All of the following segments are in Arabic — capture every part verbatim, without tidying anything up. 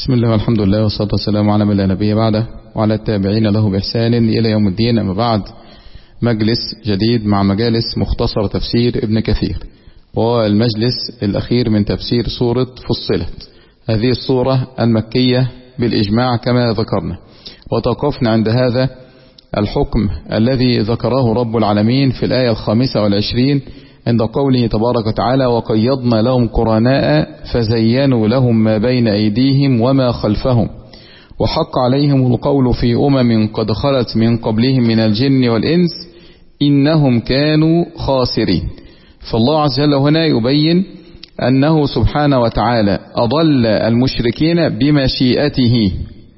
بسم الله والحمد لله والصلاة والسلام على من لا نبي بعده وعلى التابعين له بإحسان إلى يوم الدين. أما بعد، مجلس جديد مع مجالس مختصر تفسير ابن كثير، والمجلس الأخير من تفسير سورة فصلت، هذه السورة المكية بالإجماع كما ذكرنا، وتوقفنا عند هذا الحكم الذي ذكره رب العالمين في الآية الخامسة والعشرين عند قوله تبارك وتعالى: وقيضنا لهم قرناء فزينوا لهم ما بين أيديهم وما خلفهم وحق عليهم القول في أمم قد خلت من قبلهم من الجن والإنس إنهم كانوا خاسرين. فالله عز وجل هنا يبين أنه سبحانه وتعالى أضل المشركين بمشيئته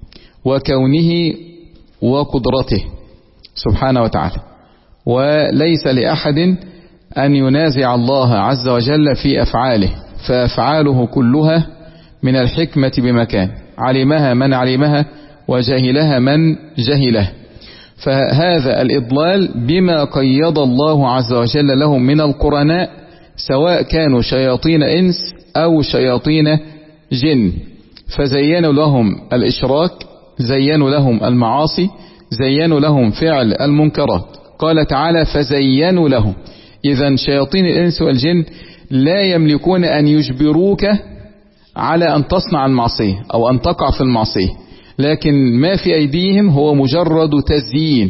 وكونه وقدرته سبحانه وتعالى، وليس لأحد أن ينازع الله عز وجل في أفعاله، فأفعاله كلها من الحكمة بمكان، علمها من علمها وجهلها من جهله. فهذا الإضلال بما قيض الله عز وجل لهم من القرناء، سواء كانوا شياطين إنس أو شياطين جن، فزينوا لهم الإشراك، زينوا لهم المعاصي، زينوا لهم فعل المنكرات. قال تعالى: فزينوا لهم. إذن شياطين الإنس والجن لا يملكون أن يجبروك على أن تصنع المعصية أو أن تقع في المعصية، لكن ما في أيديهم هو مجرد تزيين،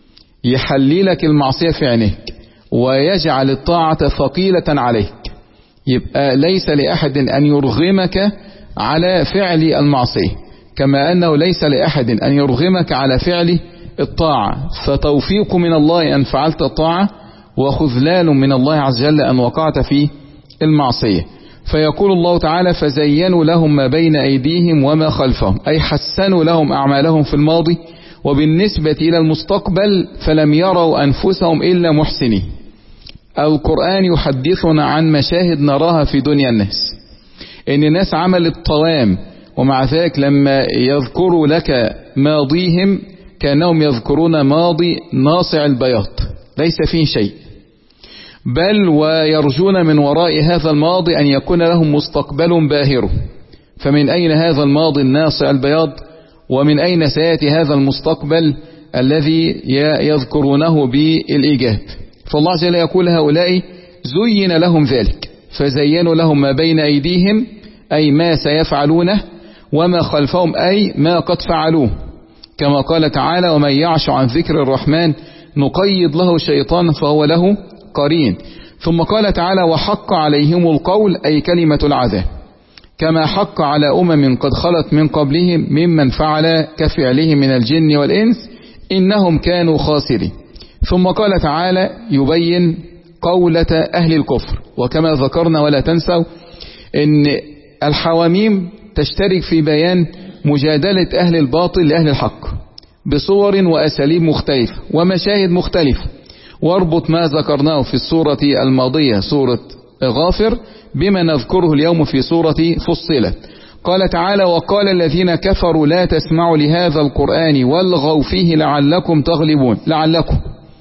يحللك المعصية في عينيك ويجعل الطاعة ثقيلة عليك. يبقى ليس لأحد أن يرغمك على فعل المعصية، كما أنه ليس لأحد أن يرغمك على فعل الطاعة. فتوفيق من الله أن فعلت الطاعة، وخذلان من الله عز وجل أن وقعت في المعصية. فيقول الله تعالى: فزينوا لهم ما بين أيديهم وما خلفهم، أي حسنوا لهم أعمالهم في الماضي، وبالنسبة إلى المستقبل فلم يروا أنفسهم إلا محسنين. القرآن يحدثنا عن مشاهد نراها في دنيا الناس، إن الناس عملت طوام، ومع ذلك لما يذكروا لك ماضيهم كأنهم يذكرون ماضي ناصع البياض ليس فيه شيء، بل ويرجون من وراء هذا الماضي أن يكون لهم مستقبل باهر. فمن أين هذا الماضي الناصع البياض، ومن أين سيأتي هذا المستقبل الذي يذكرونه بالإيجاب؟ فالله عز وجل يقول: هؤلاء زين لهم ذلك، فزينوا لهم ما بين أيديهم أي ما سيفعلونه، وما خلفهم أي ما قد فعلوه، كما قال تعالى: ومن يعش عن ذكر الرحمن نقيض له شيطان فهو له قرين. ثم قال تعالى: وحق عليهم القول أي كلمة العذاب، كما حق على أمم قد خلت من قبلهم ممن فعل كفعلهم من الجن والإنس إنهم كانوا خاسرين. ثم قال تعالى يبين قولة أهل الكفر، وكما ذكرنا ولا تنسوا إن الحواميم تشترك في بيان مجادلة أهل الباطل لأهل الحق بصور وأساليب مختلفة ومشاهد مختلفة. واربط ما ذكرناه في السورة الماضية سورة غافر بما نذكره اليوم في سورة فصلت. قال تعالى: وقال الذين كفروا لا تسمعوا لهذا القرآن والغوا فيه لعلكم تغلبون. لعلكم،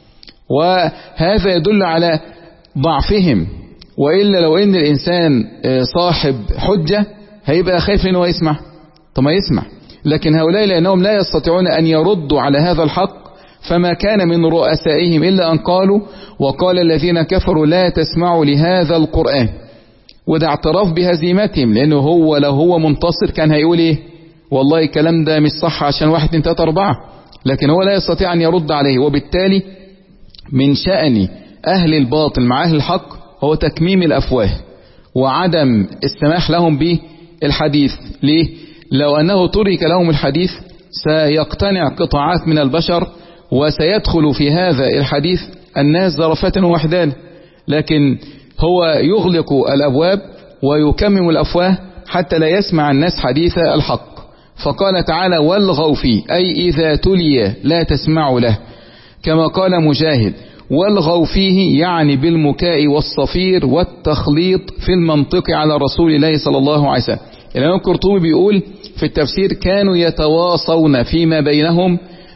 وهذا يدل على ضعفهم، وإلا لو إن الإنسان صاحب حجة هيبقى خايف إنه يسمع، طب ما يسمع. لكن هؤلاء لأنهم لا يستطيعون أن يردوا على هذا الحق، فما كان من رؤسائهم إلا أن قالوا: وقال الذين كفروا لا تسمعوا لهذا القرآن. وده اعتراف بهزيمتهم، لأنه هو لو هو منتصر كان هيقول إيه؟ والله الكلام ده مش صح عشان واحد اتنين تلاتة أربعة، لكن هو لا يستطيع أن يرد عليه. وبالتالي من شأن أهل الباطل مع أهل الحق هو تكميم الأفواه وعدم السماح لهم بالحديث. ليه؟ لو أنه ترك لهم الحديث سيقتنع قطاعات من البشر، وسيدخل في هذا الحديث الناس زرفة ووحدان، لكن هو يغلق الأبواب ويكمم الأفواه حتى لا يسمع الناس حديث الحق. فقال تعالى: والغوا فيه أي إذا تلي لا تسمعوا له، كما قال مجاهد: والغوا فيه يعني بالمكاء والصفير والتخليط في المنطق على رسول الله صلى الله عليه وسلم. الإمام القرطبي بيقول في التفسير: كانوا يتواصون فيما بينهم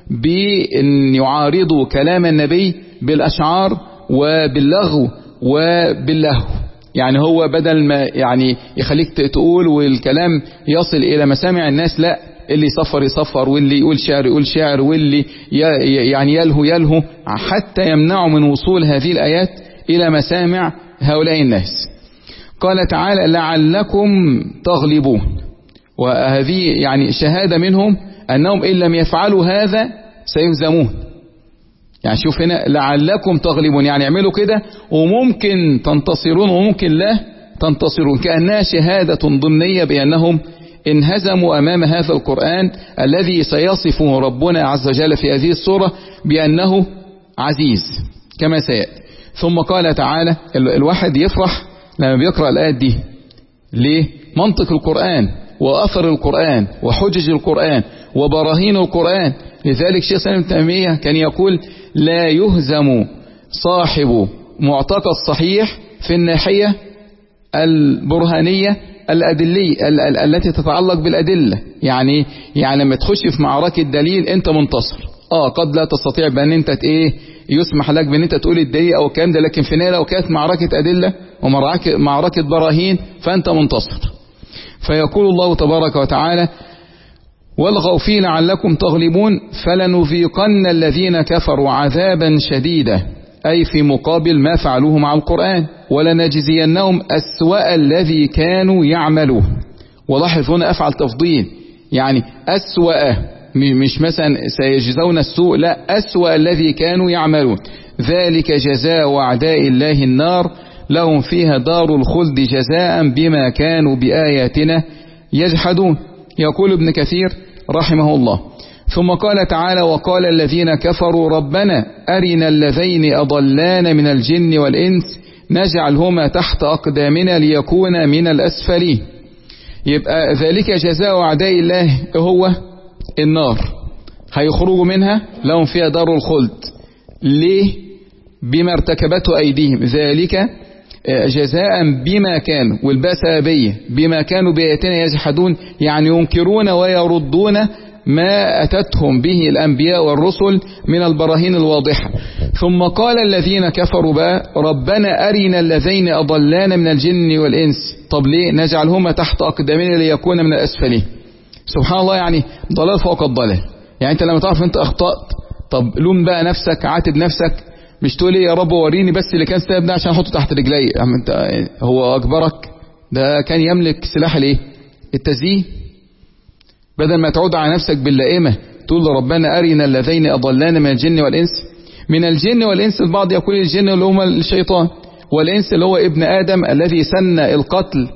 بأن يعارضوا كلام النبي بالأشعار وباللغو وباللهو، يعني هو بدل ما يعني يخليك تقول والكلام يصل إلى مسامع الناس، لا، اللي يصفر يصفر، واللي يقول شعر يقول شعر، واللي يعني يلهو يلهو، حتى يمنعوا من وصول هذه الآيات إلى مسامع هؤلاء الناس. قال تعالى لعلكم تغلبون، وهذه يعني شهادة منهم أنهم إن لم يفعلوا هذا سيهزمون. يعني شوف هنا لعلكم تغلبون، يعني اعملوا كده وممكن تنتصرون وممكن لا تنتصرون، كأنها شهادة ضمنية بأنهم انهزموا أمام هذا القرآن الذي سيصفه ربنا عز وجل في هذه السورة بأنه عزيز كما سيأتي. ثم قال تعالى، الواحد يفرح لما بيقرأ الآيات دي. ليه؟ منطق القرآن وأثر القرآن وحجج القرآن وبراهين القرآن. لذلك شيخ الإسلام ابن تيمية كان يقول لا يهزم صاحب معتقد صحيح في الناحية البرهانية الأدلية التي تتعلق بالأدلة. يعني يعني لما تخش في معركة دليل أنت منتصر. آه قد لا تستطيع بأن أنت إيه يسمح لك بأن أنت تقول الدليل أو الكلام ده، لكن في النهاية لو كانت معركة أدلة ومعركة براهين فأنت منتصر. فيقول الله تبارك وتعالى والغوا فيه لعلكم تغلبون فلنذيقن الذين كفروا عذابا شديدا، أي في مقابل ما فعلوه مع القرآن، ولنجزينهم أسوأ الذي كانوا يعملون. ولاحظ هنا أفعل تفضيل، يعني أسوأ، مش مثلا سيجزون السوء، لا، أسوأ الذي كانوا يعملون. ذلك جزاء أعداء الله النار لهم فيها دار الخلد جزاء بما كانوا بآياتنا يجحدون. يقول ابن كثير رحمه الله ثم قال تعالى وقال الذين كفروا ربنا أرنا اللذين أضلانا من الجن والإنس نجعلهما تحت أقدامنا ليكون من الأسفلين. يبقى ذلك جزاء أعداء الله هو النار، هيخرجوا منها لهم فيها دار الخلد. ليه؟ بما ارتكبته أيديهم، ذلك جزاء بما كانوا، والباء سببية، بما كانوا بآياتنا يجحدون، يعني ينكرون ويردون ما أتتهم به الأنبياء والرسل من البراهين الواضحة. ثم قال الذين كفروا بقى ربنا أرنا الذين أضلانا من الجن والإنس. طب ليه؟ نجعلهما تحت أقدامنا ليكون من الأسفلين. سبحان الله، يعني ضلال فوق الضلال. يعني أنت لما تعرف أنت أخطأت، طب لوم بقى نفسك، عاتب نفسك، مش تقول يا رب وريني بس اللي كان سبب ده عشان احطه تحت رجلي. انت هو اجبرك؟ ده كان يملك سلاح الايه؟ التزيين. بدل ما تعود على نفسك باللائمه تقول ربنا ارنا الذين اضلانا من الجن والانس. من الجن والانس البعض يقول الجن اللي هم الشيطان، والانس اللي هو ابن ادم الذي سن القتل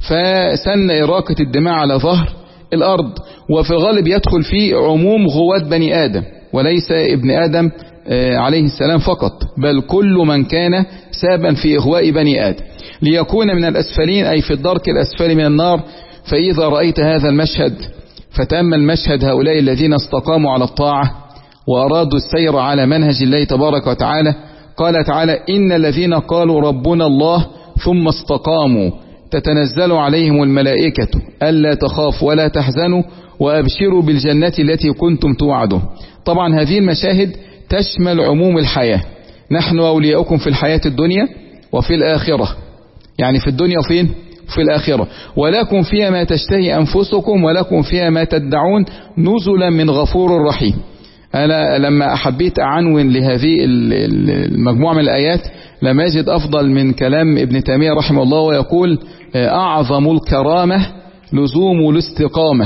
فسن اراقه الدماء على ظهر الارض، وفي غالب يدخل فيه عموم غوات بني ادم وليس ابن ادم عليه السلام فقط، بل كل من كان سابا في إغواء بني آدم ليكون من الأسفلين، أي في الدرك الأسفل من النار. فإذا رأيت هذا المشهد فتأمل مشهد هؤلاء الذين استقاموا على الطاعة وأرادوا السير على منهج الله تبارك وتعالى. قال تعالى إن الذين قالوا ربنا الله ثم استقاموا تتنزل عليهم الملائكة ألا تخافوا ولا تحزنوا وأبشروا بالجنة التي كنتم توعدون. طبعا هذه المشاهد تشمل عموم الحياة. نحن أولياؤكم في الحياة الدنيا وفي الآخرة، يعني في الدنيا وفين؟ في الآخرة. ولكم فيها ما تشتهي أنفسكم ولكم فيها ما تدعون نزلا من غفور رحيم. أنا لما حبيت أعنون لهذه المجموعة من الآيات لم أجد أفضل من كلام ابن تيمية رحمه الله، ويقول أعظم الكرامة لزوم الاستقامة.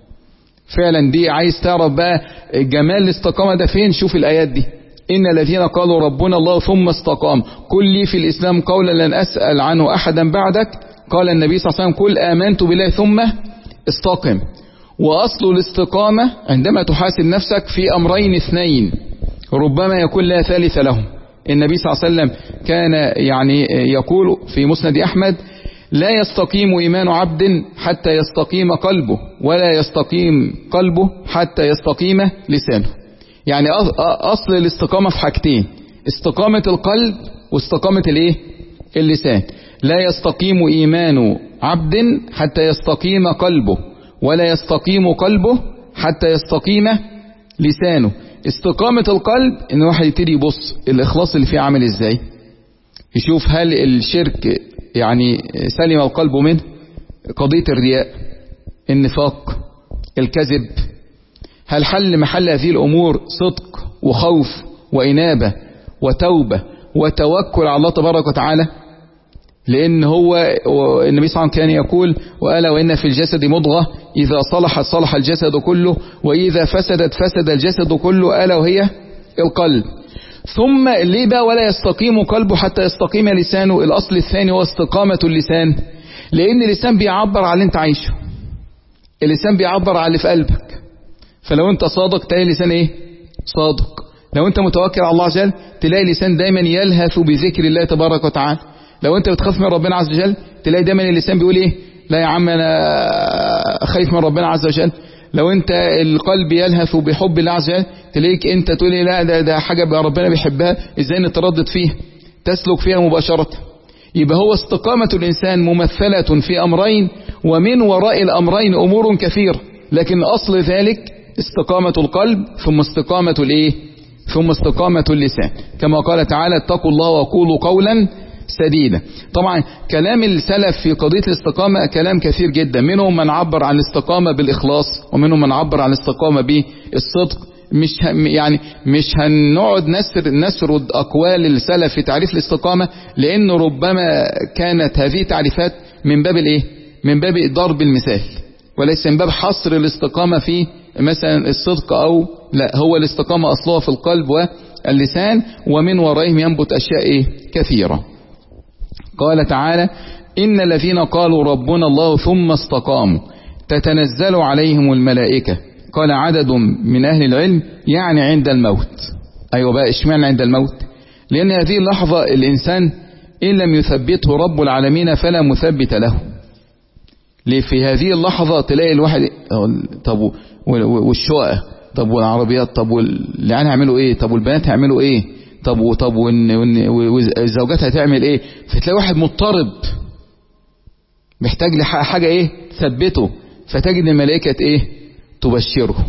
فعلا دي عايز تعرف بقى جمال الاستقامة ده فين؟ شوف الآيات دي. إن الذين قالوا ربنا الله ثم استقام قل لي في الإسلام قولا لن أسأل عنه أحدا بعدك. قال النبي صلى الله عليه وسلم قل آمنت بالله ثم استقم. وأصل الاستقامة عندما تحاسب نفسك في أمرين اثنين ربما يكون لا ثالث لهم. النبي صلى الله عليه وسلم كان يعني يقول في مسند أحمد لا يستقيم إيمان عبد حتى يستقيم قلبه ولا يستقيم قلبه حتى يستقيم لسانه. يعني أصل الاستقامة في حاجتين، استقامة القلب واستقامة الايه؟ اللسان. لا يستقيم إيمان عبد حتى يستقيم قلبه ولا يستقيم قلبه حتى يستقيم لسانه. استقامة القلب ان واحد يبتدي يبص الإخلاص اللي فيه عامل ازاي، يشوف هل الشرك يعني سلم القلب منه، قضية الرياء، النفاق، الكذب. هل حل محل هذه الأمور صدق وخوف وإنابة وتوبة وتوكل على الله تبارك وتعالى؟ لأن هو النبي صلى الله عليه وسلم كان يقول: وألا وإن في الجسد مضغة إذا صلحت صلح الجسد كله وإذا فسدت فسد الجسد كله، ألا وهي القلب. ثم ليه بقى ولا يستقيم قلبه حتى يستقيم لسانه؟ الأصل الثاني هو استقامة اللسان، لأن اللسان بيعبر عن اللي انت عايشه، اللسان بيعبر عن اللي في قلبك. فلو انت صادق تلاقي اللسان ايه؟ صادق. لو انت متوكل على الله عز وجل تلاقي اللسان دايما يلهث بذكر الله تبارك وتعالى. لو انت بتخاف من ربنا عز وجل تلاقي دايما اللسان بيقول ايه؟ لا يا عم انا خايف من ربنا عز وجل. لو انت القلب يلهث بحب الله عز وجل تلاقيك انت تقول ايه؟ لا ده, ده حاجة ربنا بيحبها، ازاي نتردد فيها؟ تسلك فيها مباشرة. يبقى هو استقامة الإنسان ممثلة في أمرين، ومن وراء الأمرين أمور كثيرة، لكن أصل ذلك استقامة القلب ثم استقامة الإيه؟ ثم استقامة اللسان، كما قال تعالى: اتقوا الله وقولوا قولا سديدا. طبعا كلام السلف في قضية الاستقامة كلام كثير جدا، منهم من عبر عن الاستقامة بالإخلاص، ومنهم من عبر عن الاستقامة بالصدق. مش يعني مش هنقعد نسر نسرد أقوال السلف في تعريف الاستقامة، لأنه ربما كانت هذه تعريفات من باب الإيه؟ من باب ضرب المثال، وليس من باب حصر الاستقامة في مثلا الصدق أو لا. هو الاستقامة أصلها في القلب واللسان، ومن ورائهم ينبت أشياء إيه؟ كثيرة. قال تعالى: إن الذين قالوا ربنا الله ثم استقاموا تتنزل عليهم الملائكة. قال عدد من أهل العلم يعني عند الموت. أيوة بقى، اشمعنى عند الموت؟ لأن هذه اللحظة الإنسان إن لم يثبته رب العالمين فلا مثبت له. ليه في هذه اللحظة تلاقي الواحد طب والشقة، طب والعربيات، طب واللي هيعملوا ايه، طب والبنات هيعملوا ايه، طب وطب والزوجات هتعمل ايه؟ فتلاقي واحد مضطرب محتاج لحاجة ايه؟ تثبته. فتجد الملائكة ايه؟ تبشره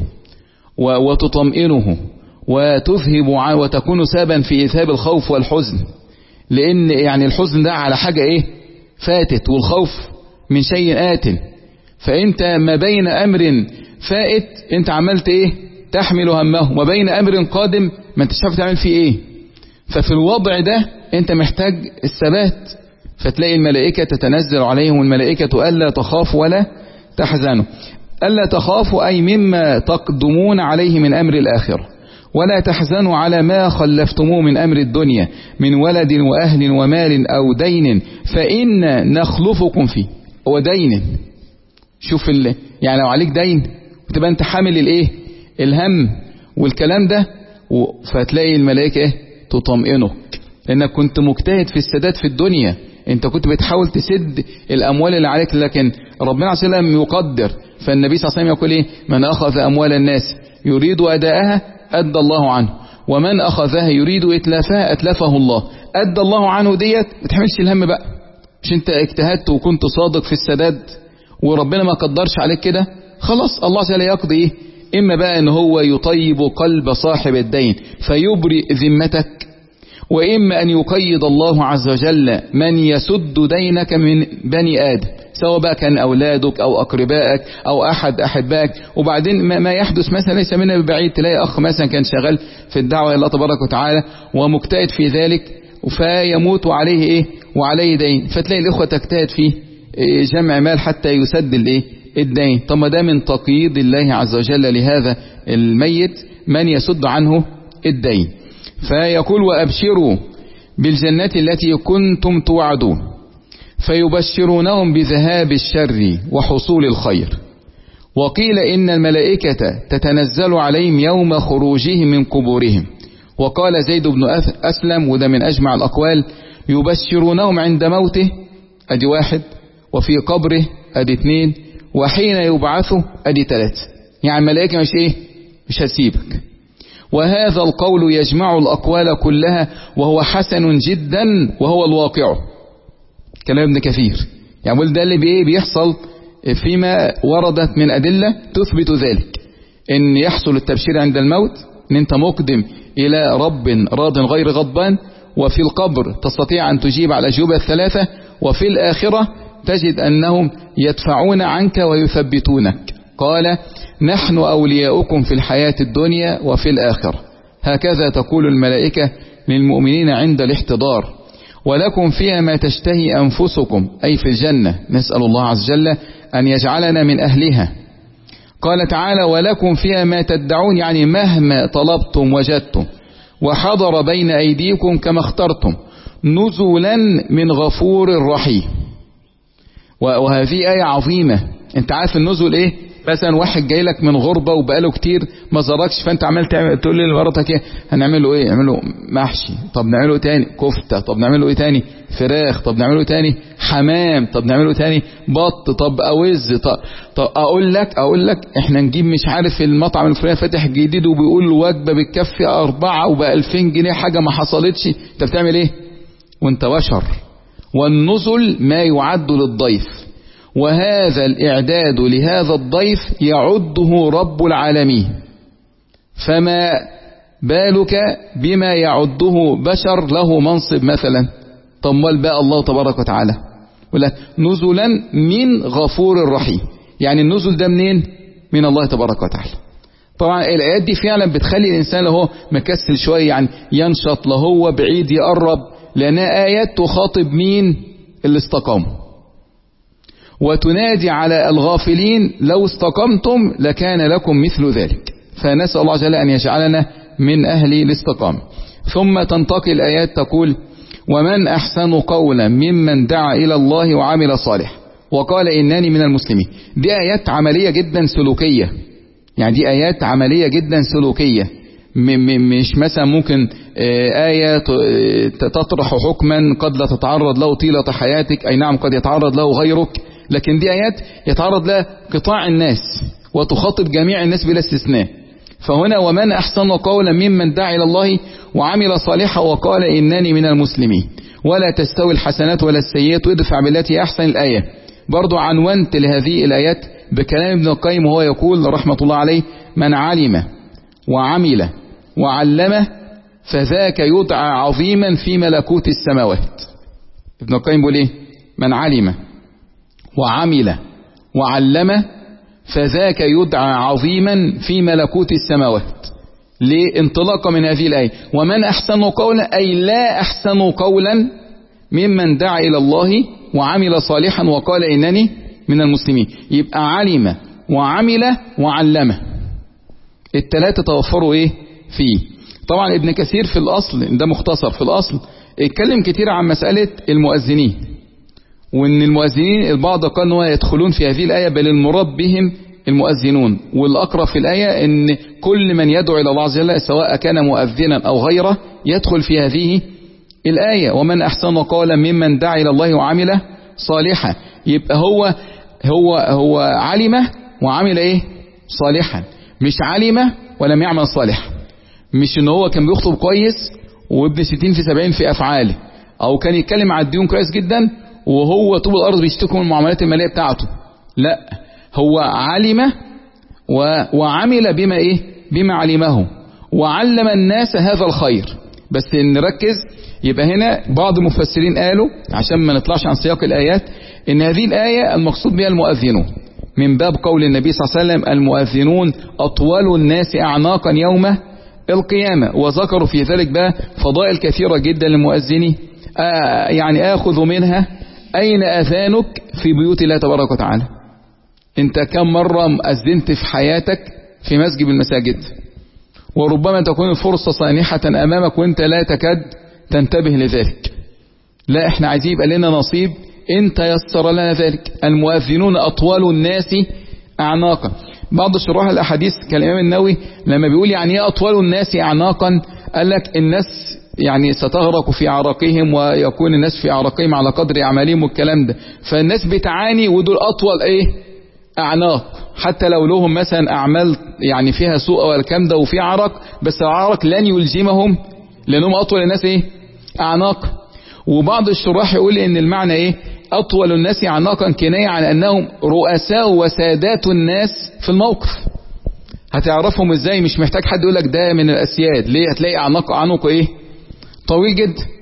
وتطمئنه وتذهب عنه وتكون سببا في إذهاب الخوف والحزن، لأن يعني الحزن ده على حاجة ايه؟ فاتت، والخوف من شيء آت. فأنت ما بين أمر فائت أنت عملت إيه؟ تحمل همه، وما بين أمر قادم ما انتش عارف تعمل فيه إيه. ففي الوضع ده أنت محتاج الثبات. فتلاقي الملائكة تتنزل عليهم الملائكة ألا تخافوا ولا تحزنوا. ألا تخافوا أي مما تقدمون عليه من أمر الآخرة، ولا تحزنوا على ما خلفتموه من أمر الدنيا من ولد وأهل ومال أو دين فإن نخلفكم فيه. هو دين، شوف ال... يعني لو عليك دين وتبقى انت حامل الايه؟ الهم والكلام ده، و... فتلاقي الملائكة ايه؟ تطمئنك، لانك كنت مجتهد في السداد في الدنيا، انت كنت بتحاول تسد الاموال اللي عليك، لكن ربنا عليه وسلم يقدر. فالنبي صلى الله عليه وسلم يقول ايه؟ من اخذ اموال الناس يريد اداءها ادى الله عنه، ومن اخذها يريد اتلافها اتلفه الله. ادى الله عنه ديت ما تحملش الهم بقى، مش انت اجتهدت وكنت صادق في السداد وربنا ما قدرش عليك كده، خلاص الله تعالى يقضي ايه؟ اما بقى ان هو يطيب قلب صاحب الدين فيبرئ ذمتك، واما ان يقيد الله عز وجل من يسد دينك من بني ادم، سواء بقى كان اولادك او اقربائك او احد احبائك. وبعدين ما يحدث مثلا ليس منا ببعيد، تلاقي اخ مثلا كان شغال في الدعوه الى الله تبارك وتعالى ومجتهد في ذلك فيموت عليه ايه؟ وعليه دين، فتلاقي الاخوه تجتهد فيه جمع مال حتى يسد الايه؟ الدين. طب ما ده من تقييد الله عز وجل لهذا الميت من يسد عنه الدين. فيقول: وأبشروا بالجنة التي كنتم توعدون، فيبشرونهم بذهاب الشر وحصول الخير. وقيل إن الملائكة تتنزل عليهم يوم خروجهم من قبورهم. وقال زيد بن أسلم، وده من أجمع الأقوال: يبشرونهم عند موته أدي واحد، وفي قبره أدي اثنين، وحين يبعثه أدي ثلاثة. يعني الملائكة مش إيه؟ مش هتسيبك. وهذا القول يجمع الأقوال كلها وهو حسن جدا وهو الواقع. كلام ابن كثير يعني ده اللي بإيه؟ بيحصل فيما وردت من أدلة تثبت ذلك، إن يحصل التبشير عند الموت، إن أنت مقدم إلى رب راض غير غضبان، وفي القبر تستطيع أن تجيب على الأجوبة الثلاثة، وفي الآخرة تجد أنهم يدفعون عنك ويثبتونك. قال نحن أولياؤكم في الحياة الدنيا وفي الآخرة، هكذا تقول الملائكة للمؤمنين عند الاحتضار، ولكم فيها ما تشتهي أنفسكم أي في الجنة، نسأل الله عز وجل أن يجعلنا من أهلها. قال تعالى ولكم فيها ما تدعون، يعني مهما طلبتم وجدتم، وحضر بين أيديكم كما اخترتم، نزلا من غفور رحيم. وهذه آية عظيمة. انت عارف النزل ايه؟ مثلا واحد جاي لك من غربة وبقاله كتير ما زاركش، فانت عمال تقول لي لمراتك ايه هنعمله ايه؟ نعمله محشي، طب نعمله تاني كفتة، طب نعمله ايه تاني فراخ، طب نعمله تاني حمام، طب نعمله تاني بط، طب اوز، طب, طب اقول لك اقول لك احنا نجيب مش عارف المطعم الفلاني فاتح جديد وبيقول وجبة بتكفي اربعة وبألفين جنيه، حاجة ما حصلتش. انت بتعمل ايه وانت بشر؟ والنزل ما يعد للضيف، وهذا الإعداد لهذا الضيف يعده رب العالمين، فما بالك بما يعده بشر له منصب مثلا؟ طمال بقى الله تبارك وتعالى ولا نزلا من غفور رحيم، يعني النزل ده منين؟ من الله تبارك وتعالى. طبعا الآيات دي فعلا بتخلي الإنسان له مكسل شوية، يعني ينشط، له هو بعيد يقرب، لأنها آيات تخاطب مين؟ اللي استقاموا، وتنادي على الغافلين لو استقمتم لكان لكم مثل ذلك. فنسأل الله جل أن يجعلنا من أهل الاستقامة. ثم تنتقل الآيات تقول ومن أحسن قولا ممن دعا إلى الله وعمل صالح وقال إنني من المسلمين. دي آيات عملية جدا سلوكية، يعني دي آيات عملية جدا سلوكية، مش مثلا ممكن آية تطرح حكما قد لا تتعرض له طيلة حياتك، أي نعم قد يتعرض له غيرك، لكن دي آيات يتعرض لها قطاع الناس وتخاطب جميع الناس بلا استثناء. فهنا ومن أحسن قولا ممن دعا إلى الله وعمل صالحا وقال إنني من المسلمين ولا تستوي الحسنات ولا السيئات وادفع بالتي أحسن. الآية برضو عنونت لهذه الآيات بكلام ابن القيم وهو يقول رحمة الله عليه من علم وعمل وعلم فذاك يدعى عظيما في ملكوت السماوات. ابن القيم بيقول ايه؟ من علم وعمل وعلم فذاك يدعى عظيما في ملكوت السماوات. ليه؟ انطلاقا من هذه الآية ومن أحسن قولا، أي لا أحسن قولا ممن دعا إلى الله وعمل صالحا وقال إنني من المسلمين. يبقى علم وعمل وعلم، الثلاثة توفروا ايه فيه. طبعا ابن كثير في الأصل، ده مختصر في الأصل، اتكلم كتير عن مسألة المؤذنين، وان المؤذنين البعض قال انه يدخلون في هذه الآية، بل المراد بهم المؤذنون، والأقرب في الآية ان كل من يدعو إلى الله عز وجل سواء كان مؤذنا أو غيره يدخل في هذه الآية ومن أحسن قولا ممن دعا إلى الله وعمل صالحا. يبقى هو هو هو علم وعمل ايه؟ صالحا، مش علم ولم يعمل صالحا. مش ان هو كان بيخطب كويس وابن ستين في سبعين في أفعاله، او كان يتكلم على الديون كويس جدا وهو طول الأرض بيشتكوا من المعاملات المالية بتاعته. لا، هو علم وعمل بما ايه؟ بما علمه، وعلم الناس هذا الخير. بس نركز، يبقى هنا بعض المفسرين قالوا عشان ما نطلعش عن سياق الآيات ان هذه الآية المقصود بها المؤذنون، من باب قول النبي صلى الله عليه وسلم المؤذنون أطول الناس أعناقا يوم القيامة، وذكروا في ذلك بقى فضائل كثيرة جدا للمؤذنين. آه يعني آخذ منها أين أذانك في بيوت الله تبارك وتعالى؟ انت كم مرة أذنت في حياتك في مسجد المساجد؟ وربما تكون الفرصة صانحة أمامك وانت لا تكاد تنتبه لذلك. لا، احنا عايزين يبقى لنا نصيب، انت يسر لنا ذلك. المؤذنون أطول الناس أعناقا. بعض شراح الأحاديث كالإمام النووي لما بيقول يعني ايه أطول الناس أعناقا، قال لك الناس يعني ستغرق في عرقهم ويكون الناس في عرقهم على قدر أعمالهم والكلام ده، فالناس بتعاني ودول أطول ايه؟ أعناق، حتى لو لهم مثلا أعمال يعني فيها سوء والكلام ده وفي عرق، بس العرق لن يلزمهم لأنهم أطول الناس ايه؟ أعناق. وبعض الشراح يقول ان المعنى ايه؟ أطول الناس أعناقا كناية عن أنهم رؤساء وسادات الناس في الموقف. هتعرفهم ازاي؟ مش محتاج حد يقول لك ده من الأسياد، ليه؟ هتلاقي أعناق عنق ايه؟ طويل جدا.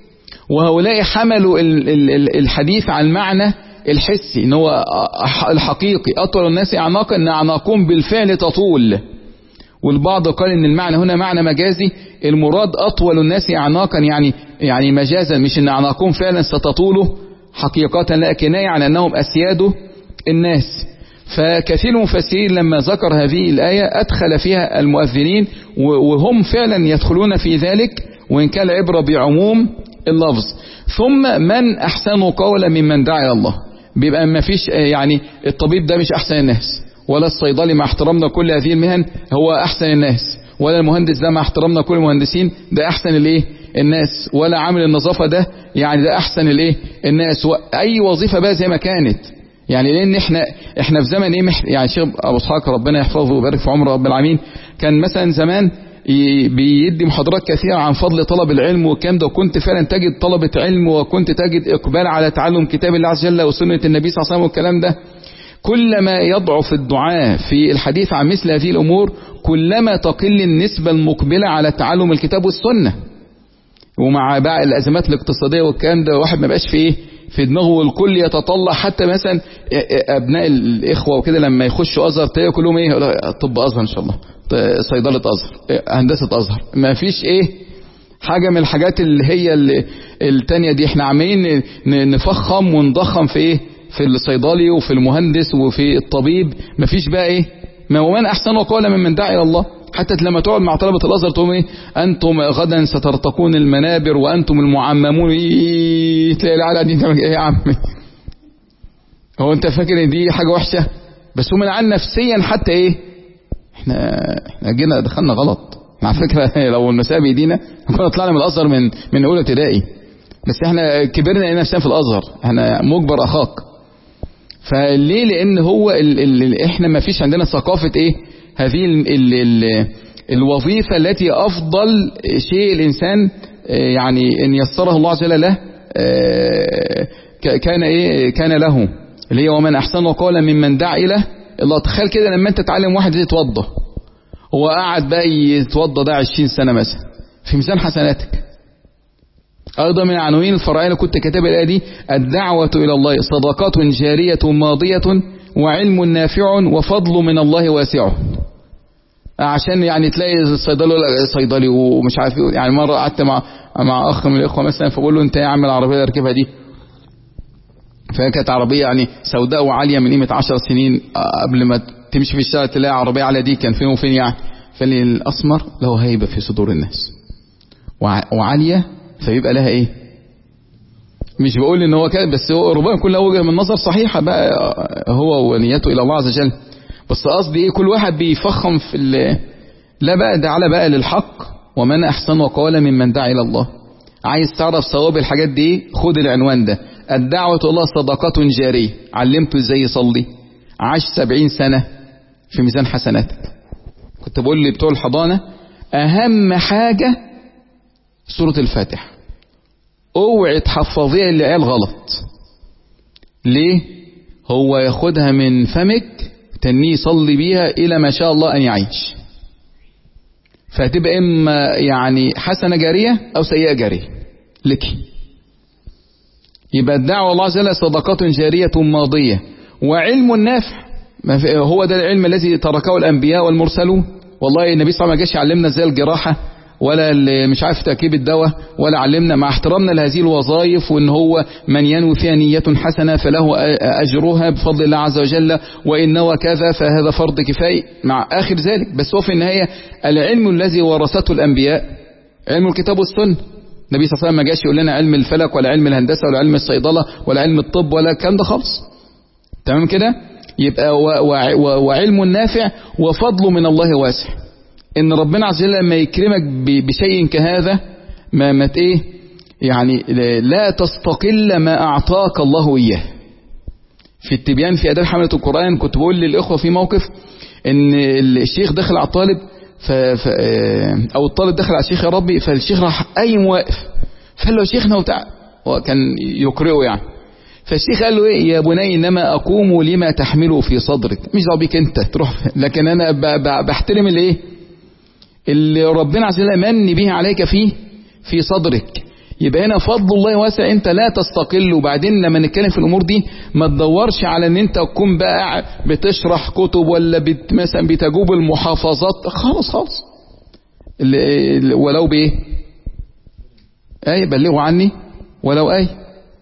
وهؤلاء حملوا الحديث عن المعنى الحسي ان هو الحقيقي، اطول الناس اعناقا ان اعناقهم بالفعل تطول. والبعض قال ان المعنى هنا معنى مجازي، المراد اطول الناس اعناقا يعني يعني مجازا، مش ان اعناقهم فعلا ستطول حقيقة، لا كناية عن انهم اسياد الناس. فكثير من المفسرين لما ذكر هذه الآية أدخل فيها المؤذنين، وهم فعلا يدخلون في ذلك وإن كان العبرة بعموم اللفظ. ثم من أحسن قولا ممن دعا إلى الله، بيبقى ما فيش يعني الطبيب ده مش أحسن الناس، ولا الصيدلي مع احترامنا كل هذه المهن هو أحسن الناس، ولا المهندس ده مع احترامنا كل المهندسين ده أحسن الايه الناس، ولا عامل النظافة ده يعني ده أحسن الايه الناس، أي وظيفة بقى زي ما كانت. يعني لان احنا احنا في زمن ايه، يعني الشيخ ابو اسحاق ربنا يحفظه ويبارك في عمره رب العالمين، كان مثلا زمان بيدي محاضرات كثيرة عن فضل طلب العلم والكلام ده، وكنت فعلا تجد طلبة علم، وكنت تجد اقبال على تعلم كتاب الله عز وجل وسنة النبي صلى الله عليه وسلم والكلام ده. كلما يضعف الدعاء في الحديث عن مثل هذه الامور كلما تقل النسبة المقبلة على تعلم الكتاب والسنة. ومع بقى الازمات الاقتصادية والكلام ده واحد ما بقاش في ايه في دماغه، والكل يتطلع، حتى مثلا ابناء الاخوه وكده لما يخشوا ازهر تلاقي كلهم ايه، طب ازهر ان شاء الله، صيدله ازهر، هندسه ازهر، ما فيش ايه حاجه من الحاجات اللي هي التانية دي. احنا عمالين نفخم ونضخم في ايه، في الصيدلي وفي المهندس وفي الطبيب، ما فيش بقى ايه، ما ومن احسن قولا ممن دعا الى الله. حتى لما تقعد مع طلبة الازهر تقول ايه، انتم غدا سترتقون المنابر وانتم المعممون، إيه تلاقي العلقة دي تعمل ايه يا عم، هو انت فاكر ان دي حاجة وحشة؟ بس هم العيال نفسيا حتى ايه، احنا احنا جينا دخلنا غلط. على فكرة لو النساء بايدينا كنا طلعنا من الازهر من من اولى ابتدائي، بس احنا كبرنا لقينا نفسنا في الازهر، احنا مجبر اخاك. فليه؟ لان هو ال ال احنا ما فيش عندنا ثقافة ايه هذه ال ال ال الوظيفة التي أفضل شيء الإنسان يعني إن يسره الله عز وجل له كان إيه كان له، اللي هي ومن أحسن قولا ممن دعا إلى الله. تخيل كده لما أنت تعلم واحد يتوضى، هو قاعد بقى يتوضى ده عشرين سنة مثلا، في ميزان حسناتك. أيضا من العناوين الفرعية اللي كنت كاتبها الآية دي، الدعوة إلى الله صدقات جارية ماضية وعلم نافع وفضل من الله واسع. عشان يعني تلاقي الصيدلي صيدلي ومش عارف، يعني مرة قعدت مع مع اخ من الاخوه مثلا، فبقول له انت يا عم العربيه اللي راكبها دي، فهي كانت عربيه يعني سوداء وعاليه من قيمه عشر سنين، قبل ما تمشي في الشارع تلاقي عربيه عاليه دي كان فين وفين يعني. فقال لي الاسمر له هيبه في صدور الناس وعاليه، فيبقى لها ايه، مش بقول ان هو كده، بس هو ربما يكون له وجهه من نظر صحيحه بقى هو ونيته الى الله عز وجل. بس قصدي ايه، كل واحد بيفخم في لا بقى ده على بقى للحق، ومن احسن قولا ممن دعا الى الله. عايز تعرف ثواب الحاجات دي، خد العنوان ده، الدعوة الى الله صدقات جارية. علمته ازاي يصلي، عاش سبعين سنة في ميزان حسناتك. كنت بقول لي بتوع الحضانة اهم حاجة سورة الفاتحة، اوعي تحفظيها للعيال غلط. ليه؟ هو ياخدها من فمك تنيه يصلي بيها الى ما شاء الله ان يعيش، فهتبقى اما يعني حسنة جارية او سيئة جارية لك. يبقى الدعوة الله عز وجل صدقات جارية ماضية وعلم نافع، هو ده العلم الذي تركه الانبياء والمرسلون. والله النبي صلى الله عليه وسلم ما جاش يعلمنا ازاي الجراحة ولا مش عارف تركيب الدواء، ولا علمنا مع احترامنا لهذه الوظائف، وان هو من ينوي فيها نية حسنة فله اجرها بفضل الله عز وجل، وان نوى كذا فهذا فرض كفاية مع اخر ذلك. بس هو في النهاية العلم الذي ورثته الانبياء علم الكتاب والسنة. النبي صلى الله عليه وسلم ما جاش يقول لنا علم الفلك ولا علم الهندسة ولا علم الصيدلة ولا علم الطب ولا الكلام ده خالص. تمام كده؟ يبقى وعلم نافع وفضل من الله واسع. ان ربنا عز وجل لما يكرمك بشيء كهذا ما مت ايه يعني لا تستقل ما اعطاك الله اياه. في التبيان في اداب حملة القرآن كنت بقول للاخوة في موقف ان الشيخ دخل على الطالب ف... ف... او الطالب دخل على الشيخ يا ربي، فالشيخ راح قايم واقف فقال له يا شيخنا وبتاع، هو كان يقرئه يعني. فالشيخ قال له ايه يا بني انما اقوم لما تحمله في صدرك، مش دعوه بيك انت تروح، لكن انا ب... ب... بحترم الايه اللي ربنا عز وجل من به عليك فيه في صدرك. يبقى هنا فضل الله واسع، انت لا تستقل. وبعدين لما نتكلم في الامور دي ما تدورش على ان انت تكون بقى بتشرح كتب ولا بت مثلا بتجوب المحافظات، خالص خالص. ولو بايه؟ اي بلغوا عني ولو اي.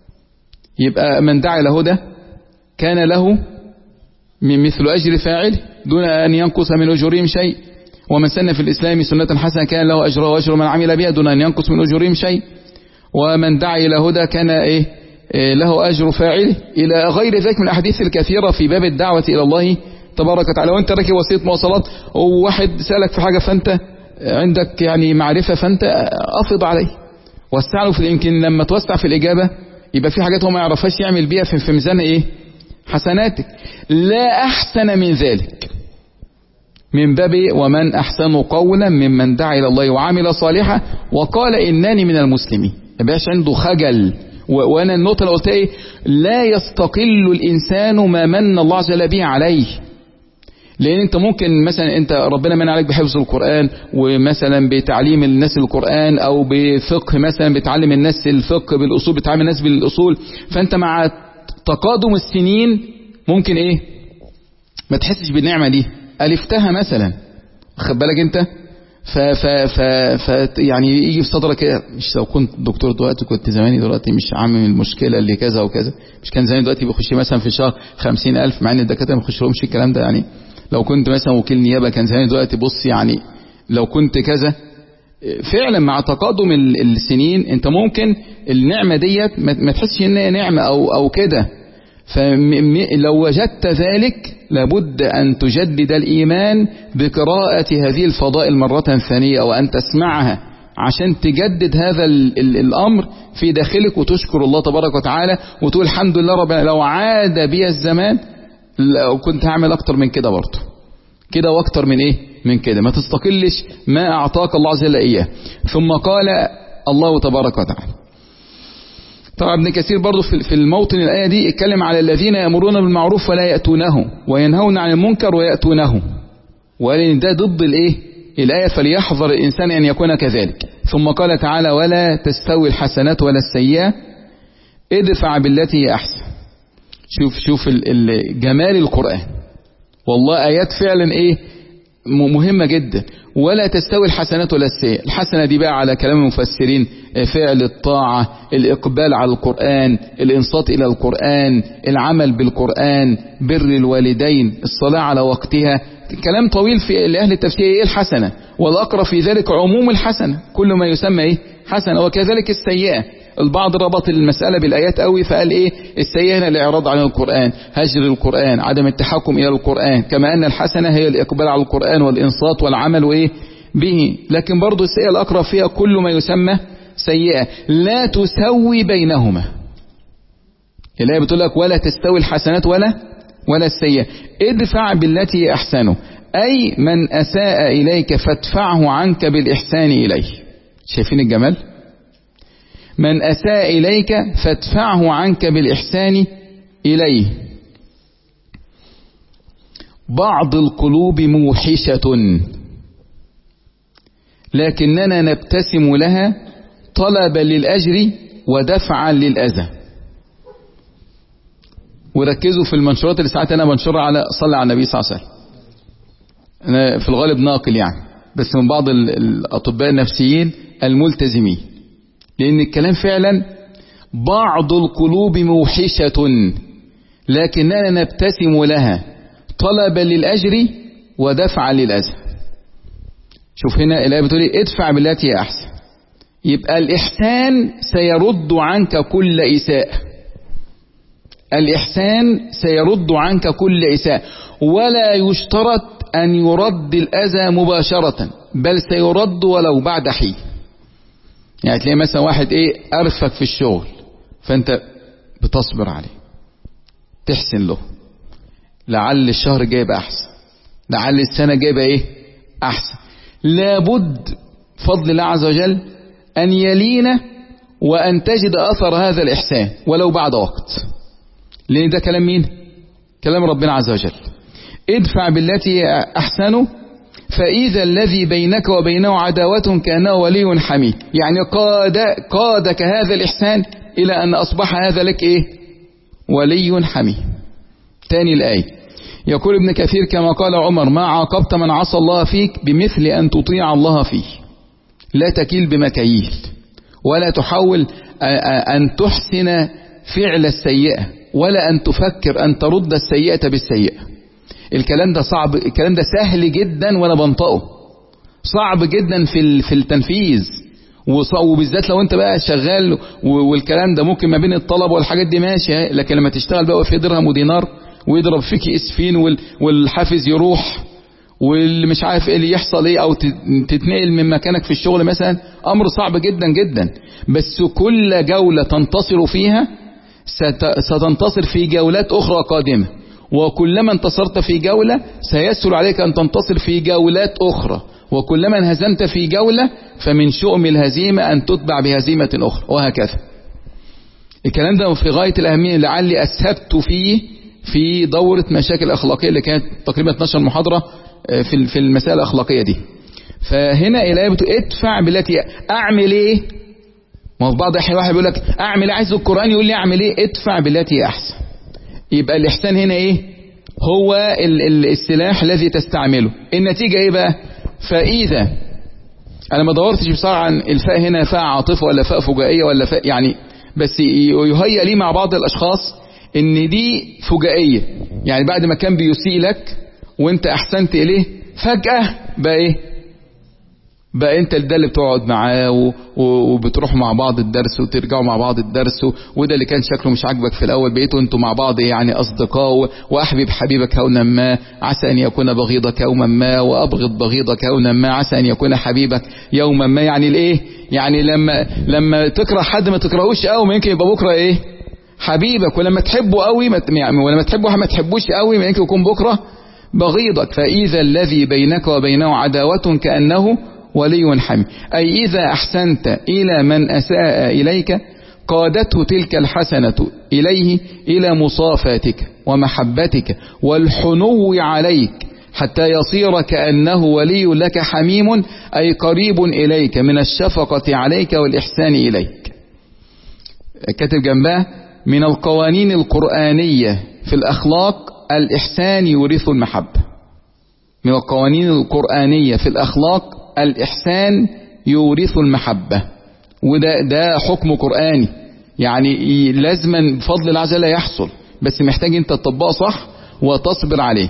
يبقى من دعا الى هدى كان له من مثل اجر فاعل دون ان ينقص من اجورهم شيء، ومن سن في الاسلام سنة حسنة كان له اجر واجر من عمل بها دون ان ينقص من اجورهم شيء، ومن دعا الى هدى كان ايه, إيه له اجر فاعله، الى غير ذلك من الاحاديث الكثيرة في باب الدعوة الى الله تبارك وتعالى. وانت راكب وسيله مواصلات وواحد سالك في حاجة فانت عندك يعني معرفة، فانت افض عليه وسع له في، يمكن لما توسع في الاجابة يبقى في حاجات هو ما يعرفهاش يعمل بيها في, في ميزان ايه حسناتك. لا احسن من ذلك، من باب ومن احسن قولا ممن دعا الى الله وعمل صالحا وقال انني من المسلمين. ما يبقاش عنده خجل. وانا النقطه اللي قلتها ايه؟ لا يستقل الانسان ما من الله عز وجل به عليه. لان انت ممكن مثلا انت ربنا من عليك بحفظ القرآن ومثلا بتعليم الناس القرآن، او بفقه مثلا بتعلم الناس الفقه بالاصول، بتعلم الناس بالاصول، فانت مع تقادم السنين ممكن ايه ما تحسش بالنعمة دي، ألفتها مثلا، خد بالك انت، ف ف ف ف يعني يجي في صدرك كده، مش لو كنت دكتور دلوقتي كنت زماني دلوقتي مش عامل المشكلة اللي كذا وكذا، مش كان زماني دلوقتي بيخش مثلا في شهر خمسين ألف، مع ان الدكاترة ما بيخشلهمش الكلام ده. يعني لو كنت مثلا وكيل نيابة كان زماني دلوقتي بص، يعني لو كنت كذا. فعلا مع تقادم السنين انت ممكن النعمة ديت ما تحسش انها نعمة او او كده. فلو وجدت ذلك لابد أن تجدد الإيمان بقراءة هذه الفضائل مرة ثانية، أو أن تسمعها عشان تجدد هذا ال ال الأمر في داخلك، وتشكر الله تبارك وتعالى وتقول الحمد لله ربنا لو عاد بي الزمان لو كنت هعمل أكتر من كده برضه، كده وأكتر من إيه من كده. ما تستقلش ما أعطاك الله عز وجل إياه. ثم قال الله تبارك وتعالى، طبعا ابن كثير برضو في الموطن الآية دي اتكلم على الذين يأمرون بالمعروف ولا يأتونه وينهون عن المنكر ويأتونه، وقال ان ده ضد الايه الآية، فليحذر الإنسان أن يكون كذلك. ثم قال تعالى ولا تستوي الحسنات ولا السيئة ادفع بالتي هي أحسن. شوف شوف جمال القرآن، والله آيات فعلا ايه مهمة جدا. ولا تستوي الحسنات ولا السيئة. الحسنة دي بقى على كلام المفسرين فعل الطاعة، الإقبال على القرآن، الإنصات إلى القرآن، العمل بالقرآن، بر الوالدين، الصلاة على وقتها. كلام طويل في لأهل التفسير ايه الحسنة، والأقرب في ذلك عموم الحسنة، كل ما يسمى ايه حسنة. وكذلك السيئة، البعض ربط المسألة بالآيات قوي فقال ايه السيئة هنا الإعراض عن القرآن، هجر القرآن، عدم التحكم إلى القرآن، كما أن الحسنة هي الإقبال على القرآن والإنصات والعمل وإيه به. لكن برضو السيئة الأقرب فيها كل ما يسمى سيئة، لا تسوي بينهما. الآية بتقول لك ولا تستوي الحسنات ولا ولا السيئة، ادفع بالتي أحسنه، أي من أساء إليك فادفعه عنك بالإحسان إليه. شايفين الجمال؟ من أساء إليك فادفعه عنك بالإحسان إليه. بعض القلوب موحشة لكننا نبتسم لها طلبا للأجر ودفعا للأذى. وركزوا في المنشورات اللي ساعات أنا بنشرها على صلى على النبي صلى الله عليه وسلم، أنا في الغالب ناقل يعني، بس من بعض الأطباء النفسيين الملتزمين، لأن الكلام فعلا بعض القلوب موحشة لكننا نبتسم لها طلبا للأجر ودفعا للأذى. شوف هنا الآية بتقول ادفع بالتي هي أحسن، يبقى الإحسان سيرد عنك كل إساءة، الإحسان سيرد عنك كل إساءة، ولا يشترط أن يرد الأذى مباشرة، بل سيرد ولو بعد حين. يعني تلاقي مثلا واحد ايه أرفك في الشغل، فانت بتصبر عليه تحسن له، لعل الشهر جايب أحسن، لعل السنة جايبة ايه أحسن. لابد فضل الله عز وجل أن يلينا وأن تجد أثر هذا الإحسان ولو بعد وقت، لأن ده كلام مين؟ كلام ربنا عز وجل. ادفع بالتي أحسنه فإذا الذي بينك وبينه عداوة كأنه ولي حميم، يعني قاد قادك هذا الإحسان إلى أن أصبح هذا لك إيه؟ ولي حميم. تاني الآية يقول ابن كثير كما قال عمر: ما عاقبت من عصى الله فيك بمثل أن تطيع الله فيه، لا تكيل بمكاييل، ولا تحاول أن تحسن فعل السيئة، ولا أن تفكر أن ترد السيئة بالسيئة. الكلام ده صعب، الكلام ده سهل جدا وأنا بنطقه، صعب جدا في في التنفيذ، وبالذات لو انت بقى شغال والكلام ده ممكن ما بين الطلب والحاجات دي ماشي، لكن لما تشتغل بقى في درهم ودينار ويضرب فيك اسفين والحافز يروح واللي مش عارف ايه اللي يحصل ايه، او تتنقل من مكانك في الشغل مثلا، امر صعب جدا جدا. بس كل جولة تنتصر فيها ستنتصر في جولات اخرى قادمة، وكلما انتصرت في جولة سيسهل عليك ان تنتصر في جولات اخرى، وكلما انهزمت في جولة فمن شؤم الهزيمة ان تتبع بهزيمة اخرى، وهكذا. الكلام ده في غاية الاهمية، لعلي اسهبت فيه في دورة مشاكل اخلاقية اللي كانت تقريبا اتناشر محاضرة في في المسائل الاخلاقية دي. فهنا الآية بتقول ادفع بالتي، اعمل ايه؟ ما هو في بعض الاحيان واحد بيقول لك اعمل، عايز القرآن يقول لي اعمل ايه؟ ادفع بالتي احسن. يبقى الاحسان هنا ايه؟ هو السلاح الذي تستعمله. النتيجة ايه بقى؟ فإذا، انا ما دورتش بصراحة عن الفاء هنا فاء عاطفة ولا فاء فجائية ولا فاء يعني، بس يهيأ لي مع بعض الاشخاص ان دي فجائية، يعني بعد ما كان بيسيء لك وانت احسنت اليه فجأة بقى ايه؟ بقى انت ده اللي بتقعد معاه وبتروحوا مع بعض الدرس وترجعوا مع بعض الدرس، وده اللي كان شكله مش عاجبك في الاول بقيتوا انتوا مع بعض يعني اصدقاء، واحبب حبيبك هونا ما عسى ان يكون بغيضك يوما ما، وابغض بغيضك هونا ما عسى ان يكون حبيبك يوما ما. يعني الايه؟ يعني لما لما تكره حد ما تكرهوش قوي، ما يمكن يبقى بكره ايه؟ حبيبك، ولما تحبه قوي ما يعني ولما تحبه ما تحبوش قوي، ما يمكن يكون بكره بغيضك. فإذا الذي بينك وبينه عداوة كأنه ولي حميم، أي إذا أحسنت إلى من أساء إليك قادته تلك الحسنة إليه إلى مصافاتك ومحبتك والحنو عليك، حتى يصير كأنه ولي لك حميم، أي قريب إليك من الشفقة عليك والإحسان إليك. كاتب جنبها: من القوانين القرآنية في الأخلاق الإحسان يورث المحبة. من القوانين القرآنية في الأخلاق الإحسان يورث المحبة، وده ده حكم قرآني، يعني لازما بفضل الله عز وجل يحصل، بس محتاج انت تطبقه صح وتصبر عليه.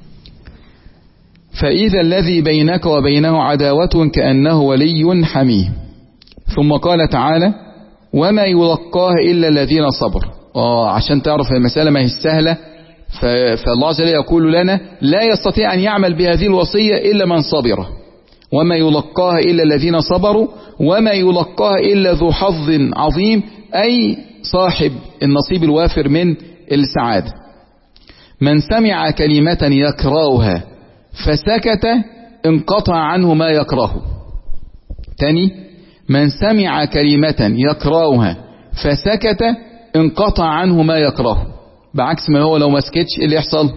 فإذا الذي بينك وبينه عداوة كأنه ولي حميم. ثم قال تعالى: وما يلقاه إلا الذين صبروا. آه عشان تعرف المسألة ما هي السهلة، فالله عز وجل يقول لنا: لا يستطيع أن يعمل بهذه الوصية إلا من صبر، وما يلقاها إلا الذين صبروا، وما يلقاها إلا ذو حظ عظيم، أي صاحب النصيب الوافر من السعادة. من سمع كلمة يكرهها فسكت انقطع عنه ما يكرهه. تاني: من سمع كلمة يكرهها فسكت انقطع عنه ما يكرهه. بعكس ما هو لو ما سكتش اللي يحصل؟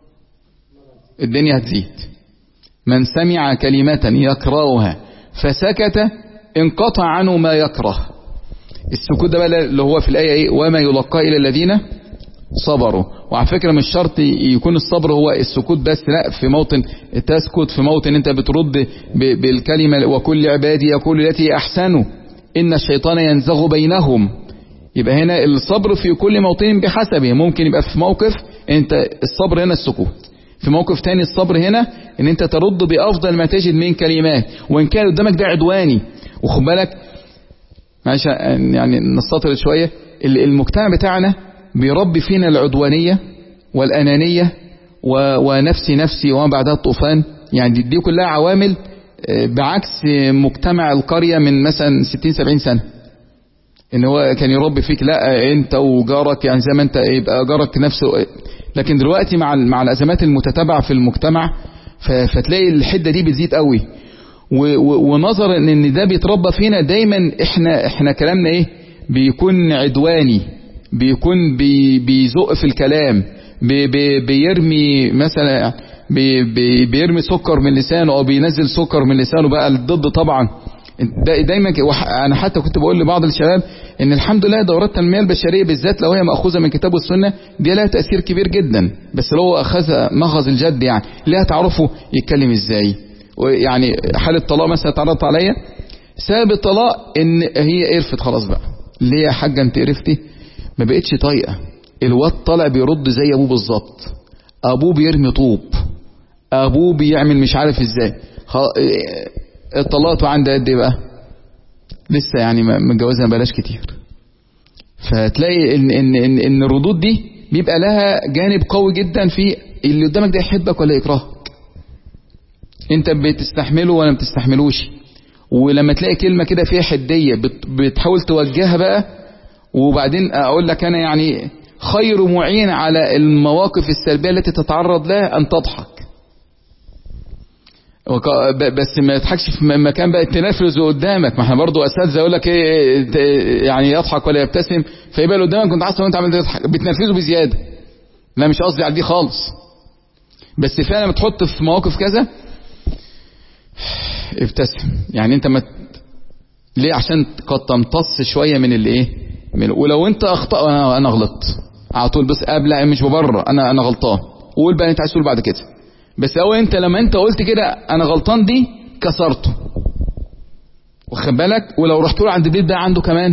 الدنيا هتزيد. من سمع كلمة يكرهها فسكت انقطع عنه ما يكره. السكوت ده بقى اللي هو في الآية ايه؟ وما يلقى إلى الذين صبروا. وعلى فكرة مش شرط يكون الصبر هو السكوت بس، لا، في موطن تسكت، في موطن انت بترد بالكلمة: وكل عبادي يقول التي أحسنوا إن الشيطان ينزغ بينهم. يبقى هنا الصبر في كل موطن بحسبه. ممكن يبقى في موقف انت الصبر هنا السكوت، في موقف تاني الصبر هنا ان انت ترد بافضل ما تجد من كلمات، وان كان قدامك ده عدواني. وخد بالك معلش يعني نستطرد شوية، المجتمع بتاعنا بيربي فينا العدوانية والأنانية ونفسي نفسي وما بعدها الطوفان، يعني دي كلها عوامل بعكس مجتمع القرية من مثلا ستين سبعين سنة، ان هو كان يربي فيك لا انت وجارك يعني زي ما انت يبقى جارك نفسه. لكن دلوقتي مع مع الازمات المتتابعه في المجتمع فتلاقي الحده دي بتزيد قوي، ونظرا ان ده بيتربى فينا دايما احنا احنا كلامنا ايه؟ بيكون عدواني، بيكون بي بيزق في الكلام، بي بي بيرمي مثلا بي بي بيرمي سكر من لسانه او بينزل سكر من لسانه بقى الضد طبعا. دا دايما انا حتى كنت بقول لبعض الشباب ان الحمد لله دورات التنميه البشريه بالذات لو هي ماخوذه من كتاب والسنه دي لها تاثير كبير جدا، بس لو اخذها ماخذ الجد يعني لها تعرفوا يتكلم ازاي. يعني حاله طلاق مثلا اتعرضت عليا، سبب الطلاق ان هي قرفت خلاص بقى. ليه يا حاجه انت قرفتي؟ ما بقتش طايقه. الواد طالع بيرد زي ابوه بالظبط، ابوه بيرمي طوب، ابوه بيعمل مش عارف ازاي. اتطلقت وعندها قد ايه بقى؟ لسه يعني متجوزها بلاش كتير. فتلاقي ان ان ان, إن الردود دي بيبقى لها جانب قوي جدا في اللي قدامك ده يحبك ولا يكرهك، انت بتستحمله ولا ما بتستحملوش. ولما تلاقي كلمه كده فيها حديه بتحاول توجهها بقى. وبعدين اقول لك انا يعني خير معين على المواقف السلبيه التي تتعرض لها ان تضحك، بس ما تضحكش في مكان بقى تنفذ قدامك. ما احنا برضه اساتذه يقول لك ايه يعني يضحك ولا يبتسم، فيبقى اللي قدامك كنت حاسس ان انت عمال تضحك بتنفذه بزياده. لا مش قصدي على دي خالص، بس فعلا لما تحط في مواقف كذا ابتسم. يعني انت ما ليه؟ عشان قد تمتص شويه من اللي ايه من. ولو انت اخطأ انا انا غلطت على طول، بس قبل مش ببرر انا انا غلطان، قول بقى انت عايز تقول بعد كده. بس هو انت لما انت قلت كده انا غلطان دي كسرته، واخد بالك؟ ولو رحت له عند البيت ده عنده كمان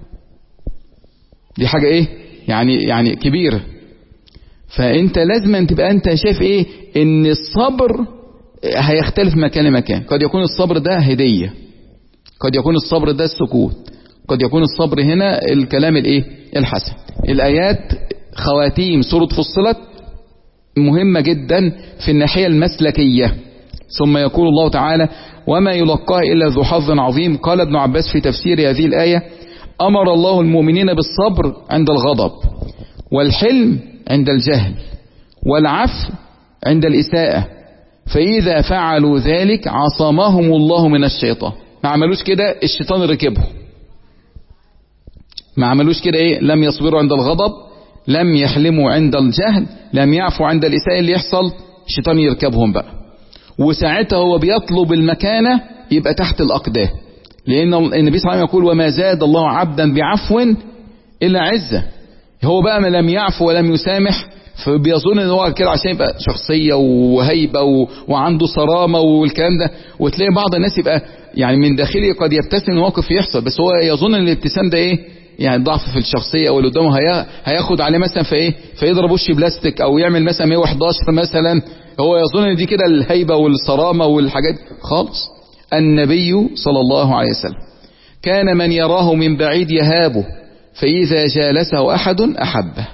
دي حاجه ايه يعني يعني كبيره. فانت لازم أن تبقى انت شايف ايه ان الصبر هيختلف مكان لمكان. قد يكون الصبر ده هديه، قد يكون الصبر ده السكوت، قد يكون الصبر هنا الكلام الايه الحسن. الايات خواتيم سوره فصلت مهمة جدا في الناحية المسلكية. ثم يقول الله تعالى وما يلقاه إلا ذو حظ عظيم. قال ابن عباس في تفسير هذه الآية أمر الله المؤمنين بالصبر عند الغضب، والحلم عند الجهل، والعفو عند الإساءة، فإذا فعلوا ذلك عصمهم الله من الشيطان. ما عملوش كده الشيطان ركبه. ما عملوش كده ايه لم يصبروا عند الغضب، لم يحلموا عند الجهل، لم يعفوا عند الإساءة، اللي يحصل الشيطان يركبهم بقى. وساعتها هو بيطلب المكانة يبقى تحت الأقدام، لأن النبي صلى الله عليه وسلم يقول وما زاد الله عبدا بعفو إلا عزة. هو بقى ما لم يعفو ولم يسامح فبيظن ان هو كده عشان يبقى شخصية وهيبة و... وعنده صرامة والكلام ده. وتلاقي بعض الناس يبقى يعني من داخله قد يبتسم الموقف يحصل، بس هو يظن ان الابتسام ده ايه يعني ضعف في الشخصية، او اللي قدامه هي... هياخد عليه مثلا في ايه فيضرب وش بلاستيك او يعمل مثلا مية وحداشر مثلا. هو يظن ان دي كده الهيبة والصرامة والحاجات خالص. النبي صلى الله عليه وسلم كان من يراه من بعيد يهابه، فإذا جالسه أحد أحبه.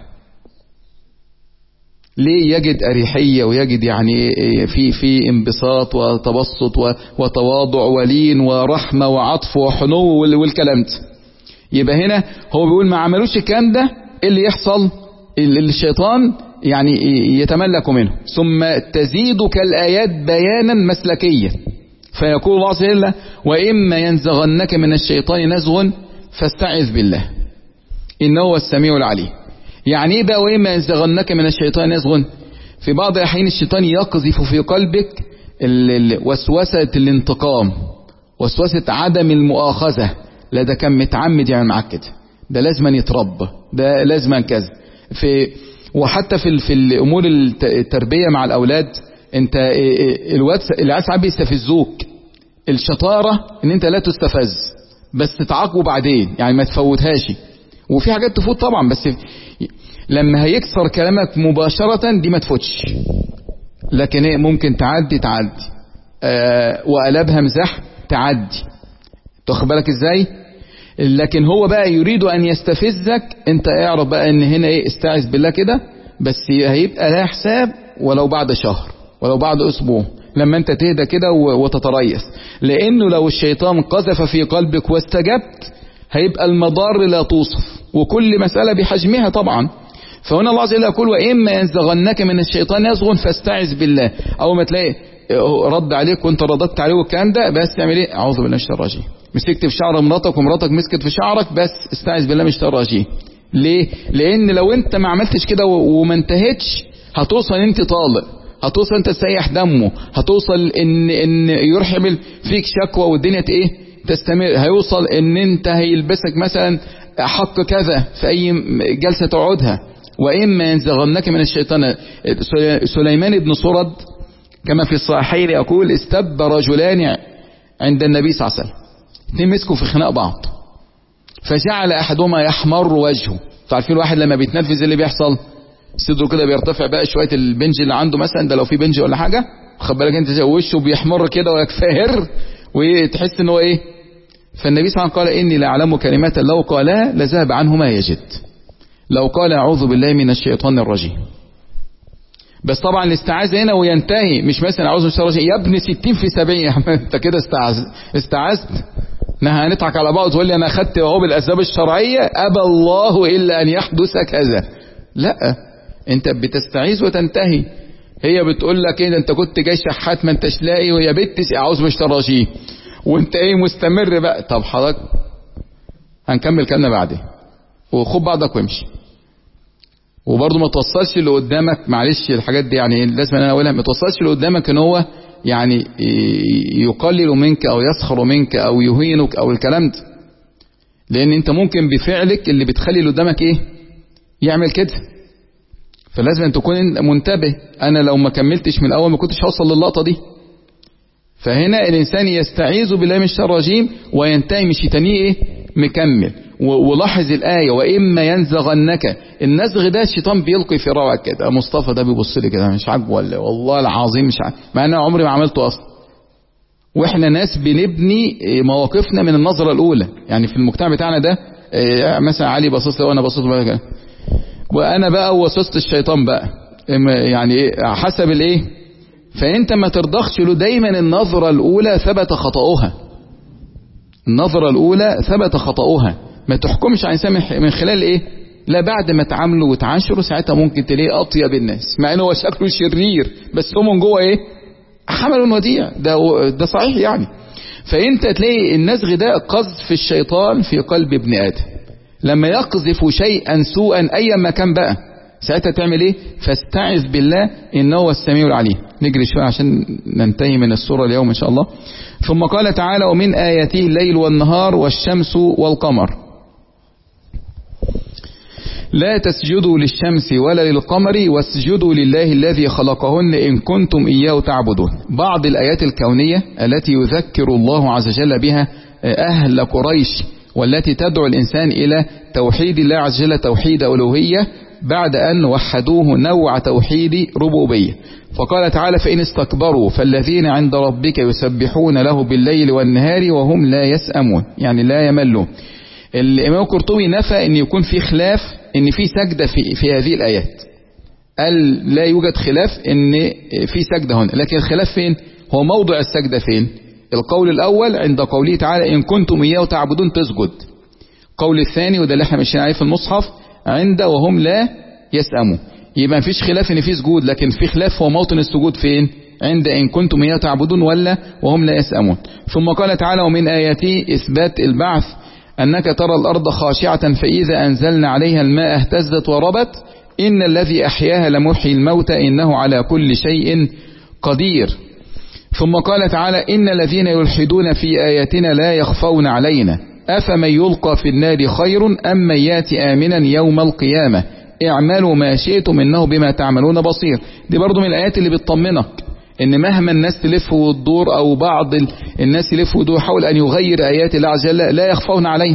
ليه؟ يجد أريحية ويجد يعني في في انبساط وتبسط وتواضع ولين ورحمة وعطف وحنو والكلام ده. يبقى هنا هو بيقول ما عملوش الكلام ده اللي يحصل الشيطان يعني يتملك منه. ثم تزيدك الآيات بيانا مسلكيا، فيقول الله عز وجل وإما ينزغنك من الشيطان نزغ فاستعذ بالله إنه هو السميع العليم. يعني ايه بقى وإما ينزغنك من الشيطان نزغ؟ في بعض الأحيان الشيطان يقذف في قلبك وسوسة الانتقام، وسوسة عدم المؤاخذة. لا ده كان متعمد يعني معاك كده، ده لازم يتربى، ده لازم كذا. في وحتى في في الأمور التربية مع الأولاد، انت الواد العيال ساعات بيستفزوك. الشطارة ان انت لا تستفز بس تعاقبه بعدين، يعني ما تفوتهاش. وفي حاجات تفوت طبعا، بس لما هيكسر كلامك مباشرة دي ما تفوتش، لكن ايه ممكن تعدي تعدي آه وقلبها مزاح تعدي، تاخد بالك ازاي. لكن هو بقى يريد ان يستفزك، انت اعرف بقى ان هنا ايه استعذ بالله كده، بس هيبقى لها حساب ولو بعد شهر ولو بعد اسبوع لما انت تهدى كده وتتريث. لانه لو الشيطان قذف في قلبك واستجبت هيبقى المضار لا توصف، وكل مسألة بحجمها طبعا. فهنا الله عز وجل يقول وإما ينزغنك من الشيطان يزغن فاستعذ بالله. أول ما تلاقي رد عليك وانت رددت عليه والكلام ده، بس تعمل ايه؟ أعوذ بالله من الشيطان الرجيم. مسكت في شعر مراتك ومراتك مسكت في شعرك، بس استعذ بالله من الشيطان الرجيم. ليه؟ لأن لو انت ما عملتش كده وما انتهتش هتوصل انت طالق هتوصل انت تسيح دمه، هتوصل ان ان يروح يعمل فيك شكوى والدنيا ايه تستمر، هيوصل ان انت هيلبسك مثلا حق كذا في اي جلسة تقعدها. واما ينزغنك من الشيطان. سليمان بن سرد كما في الصحيحين يقول استب رجلان عند النبي صلى الله عليه وسلم، اثنين مسكوا في خناق بعض، فجعل احدهما يحمر وجهه. تعرفين الواحد لما بيتنرفز اللي بيحصل صدره كده بيرتفع بقى شويه، البنج اللي عنده مثلا ده لو في بنج ولا حاجه خد بالك انت وشه بيحمر كده ويكفهر وتحس ان هو ايه. فالنبي صلى الله عليه وسلم قال اني لاعلم كلمات لو قالها لذهب عنه ما يجد. لو قال اعوذ بالله من الشيطان الرجيم، بس طبعا الاستعاذة هنا وينتهي، مش مثلا اعوذ بالله من الشيطان الرجيم يا ابن ستين في سبعين انت كده استعاذ استعاذت نها هنضحك على بعض تقول لي انا اخدت اهو بالاسباب الشرعيه ابى الله الا ان يحدث كذا. لا، انت بتستعيذ وتنتهي. هي بتقول لك ايه ده انت كنت جاي شحات ما انتش لاقي ويا بنت اعوذ بالله من الشيطان الرجيم وانت ايه مستمر بقى. طب حضرتك هنكمل كلامنا بعدين وخد بعضك وامشي، وبرضه ما توصلش اللي قدامك، معلش الحاجات دي يعني لازم انا اقولها، ما توصلش اللي قدامك ان هو يعني يقلل منك او يسخر منك او يهينك او الكلام ده، لان انت ممكن بفعلك اللي بتخلي اللي قدامك ايه يعمل كده. فلازم ان تكون منتبه. انا لو ما كملتش من الاول ما كنتش هوصل للقطه دي. فهنا الانسان يستعيذ بالله من الشيطان الرجيم وينتهي مش يتنيه ايه مكمل. ولاحظ الآية وإما ينزغنك، النزغ ده الشيطان بيلقي في روعك كده. مصطفى ده بيبص لي كده مش عاجبه ولا والله العظيم مش عاجبه، مع أنا عمري ما عملته أصلا. وإحنا ناس بنبني مواقفنا من النظرة الأولى، يعني في المجتمع بتاعنا ده مثلا علي باصص لي وأنا باصص له كده، وأنا بقى وسوسة الشيطان بقى يعني حسب الإيه. فأنت ما ترضخش له دايما النظرة الأولى ثبت خطأها، النظرة الأولى ثبت خطأها. ما تحكمش على إنسان من خلال إيه؟ لا بعد ما تعامله وتعاشره ساعتها ممكن تلاقيه أطيب الناس، مع إنه هو شكله شرير بس هو من جوه إيه؟ حمل وديع. ده ده صحيح يعني. فأنت تلاقي النزغ ده قذف الشيطان في قلب ابن آدم. لما يقذف شيئا سوءا أيا ما كان بقى ساعتها تعمل إيه؟ فاستعذ بالله إنه هو السميع العليم. نجري شوية عشان ننتهي من السورة اليوم إن شاء الله. ثم قال تعالى ومن آياته الليل والنهار والشمس والقمر لا تسجدوا للشمس ولا للقمر واسجدوا لله الذي خلقهن إن كنتم إياه تعبدون. بعض الآيات الكونية التي يذكر الله عز وجل بها أهل قريش والتي تدعو الإنسان إلى توحيد الله عز وجل توحيد ألوهية بعد أن وحدوه نوع توحيد ربوبية. فقال تعالى فإن استكبروا فالذين عند ربك يسبحون له بالليل والنهار وهم لا يسأمون، يعني لا يملون. الإمام القرطبي نفى أن يكون في خلاف أن في سجدة في, في هذه الآيات، قال لا يوجد خلاف أن في سجدة هنا، لكن الخلاف فين؟ هو موضع السجدة فين؟ القول الأول عند قوله تعالى إن كنتم إياه تعبدون تسجد. قول الثاني وده اللي احنا ماشيين عليه في المصحف عند وهم لا يسأمون. يبقى مفيش خلاف ان في سجود، لكن في خلاف هو موطن السجود فين؟ عند إن كنتم إياه تعبدون ولا وهم لا يسأمون. ثم قال تعالى ومن آياته إثبات البعث أنك ترى الأرض خاشعة فإذا أنزلنا عليها الماء اهتزت وربت إن الذي أحياها لمحيي الموتى إنه على كل شيء قدير. ثم قال تعالى إن الذين يلحدون في آياتنا لا يخفون علينا أفمن يلقى في النار خير أم من ياتي آمنا يوم القيامة اعملوا ما شئتم إنه بما تعملون بصير. دي برضو من الآيات اللي بتطمنك إن مهما الناس تلف وتدور أو بعض الناس يلف ويدور حول أن يغير آيات الله عز وجل لا يخفون عليه،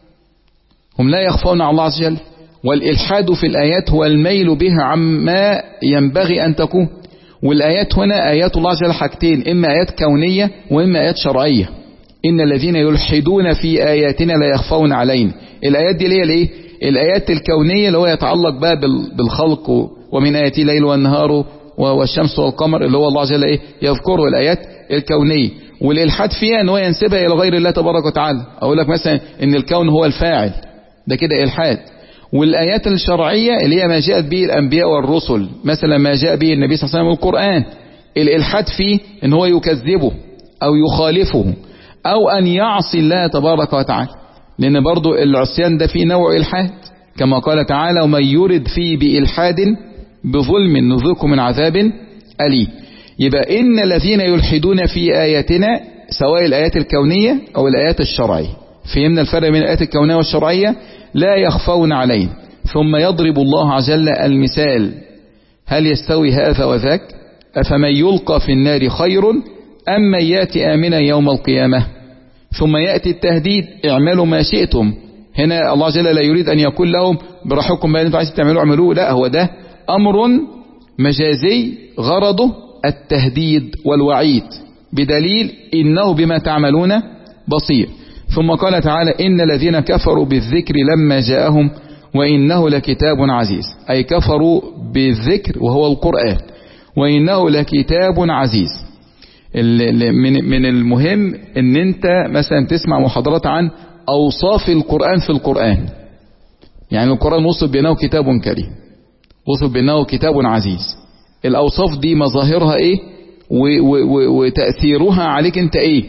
هم لا يخفون على الله عز وجل. والإلحاد في الآيات هو الميل بها عما ينبغي أن تكون. والآيات هنا آيات الله عز وجل حاجتين، إما آيات كونية وإما آيات شرعية. إن الذين يلحدون في آياتنا لا يخفون علينا، الآيات دي اللي هي الإيه؟ الآيات الكونية اللي هو يتعلق بقى بالخلق ومن آياته الليل والنهار والشمس والقمر اللي هو الله عز وجل إيه؟ يذكره الآيات الكونية. والإلحاد فيها أن هو ينسبها إلى غير الله تبارك وتعالى. أقول لك مثلا إن الكون هو الفاعل، ده كده إلحاد. والآيات الشرعية اللي هي ما جاءت به الأنبياء والرسل، مثلا ما جاء به النبي صلى الله عليه وسلم القرآن، الإلحاد فيه إن هو يكذبه أو يخالفه أو أن يعصي الله تبارك وتعالى، لأن برضو العصيان ده فيه نوع إلحاد كما قال تعالى ومن يرد فيه بإلحاد بظلم نذقه من عذاب أليم. يبقى إن الذين يلحدون في آياتنا سواء الآيات الكونية أو الآيات الشرعية، فهمنا الفرق بين الآيات الكونية والشرعية، لا يخفون عليه. ثم يضرب الله عز وجل المثال: هل يستوي هذا وذاك؟ أفمن يلقى في النار خير أم من يأتي آمنا يوم القيامة؟ ثم يأتي التهديد: اعملوا ما شئتم. هنا الله جل لا يريد أن يقول لهم براحكم بأن انتم عايزين تعملوا اعملوه، لا، هو ده أمر مجازي غرضه التهديد والوعيد، بدليل إنه بما تعملون بصير. ثم قال تعالى: إن الذين كفروا بالذكر لما جاءهم وإنه لكتاب عزيز، أي كفروا بالذكر وهو القرآن، وإنه لكتاب عزيز. من المهم ان انت مثلا تسمع محاضرات عن اوصاف القرآن في القرآن. يعني القرآن وصف بأنه كتاب كريم، وصف بأنه كتاب عزيز. الاوصاف دي مظاهرها ايه وتأثيرها عليك انت ايه؟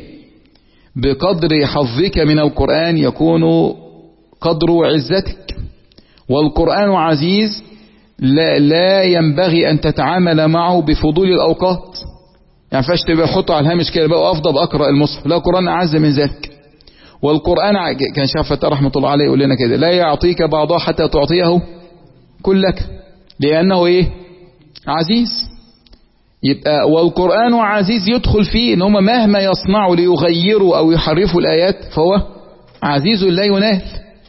بقدر حظك من القرآن يكون قدر عزتك. والقرآن عزيز لا, لا ينبغي ان تتعامل معه بفضول الاوقات. يعني فاش تبقى حطه على الهامش كده بقى افضل اقرا المصحف، لا، القرآن اعز من ذلك. والقرآن كان شيخ فتاح رحمه الله عليه يقول لنا كده: لا يعطيك بعضها حتى تعطيه كلك، لانه ايه؟ عزيز. يبقى والقرآن عزيز يدخل فيه ان هم مهما يصنعوا ليغيروا او يحرفوا الايات فهو عزيز لا ينال.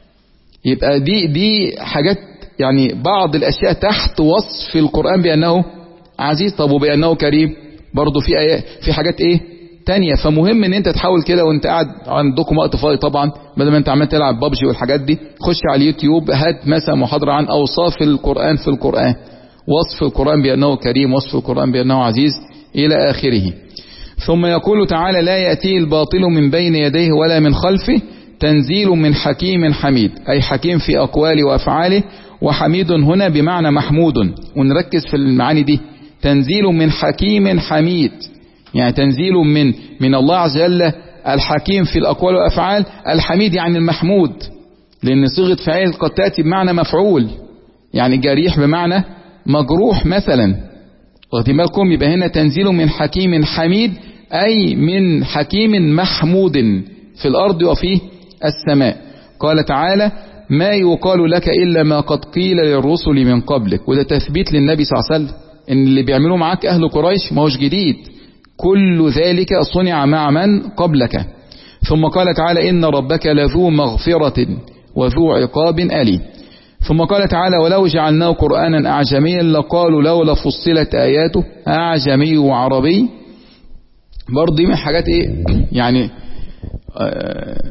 يبقى دي دي حاجات، يعني بعض الاشياء تحت وصف القرآن بانه عزيز. طب وبانه كريم برضه في آيات، في حاجات ايه تانية. فمهم ان انت تحاول كده وانت قاعد عندكم وقت فاضي طبعا، بدل ما انت عمال تلعب بابجي والحاجات دي، خش على اليوتيوب هات مثلا محاضرة عن اوصاف القرآن في القرآن، وصف القرآن بانه كريم، وصف القرآن بانه عزيز الى اخره. ثم يقول تعالى: لا يأتيه الباطل من بين يديه ولا من خلفه تنزيل من حكيم حميد، اي حكيم في اقواله وافعاله، وحميد هنا بمعنى محمود. ونركز في المعاني دي: تنزيل من حكيم حميد، يعني تنزيل من من الله عز وجل الحكيم في الأقوال والأفعال، الحميد يعني المحمود، لأن صيغة فاعل قد تأتي بمعنى مفعول، يعني جريح بمعنى مجروح مثلا، واخدين بالكم؟ يبقى هنا تنزيل من حكيم حميد، أي من حكيم محمود في الأرض وفي السماء. قال تعالى: ما يقال لك إلا ما قد قيل للرسل من قبلك. وده تثبيت للنبي صلى الله عليه وسلم ان اللي بيعملوه معاك اهل قريش ما هوش جديد، كل ذلك صنع مع من قبلك. ثم قال تعالى: ان ربك لذو مغفرة وذو عقاب أليم. ثم قال تعالى: ولو جعلناه قرآنا أعجميا لقالوا لولا فصلت آياته أعجمي وعربي. برضه من حاجات ايه يعني آه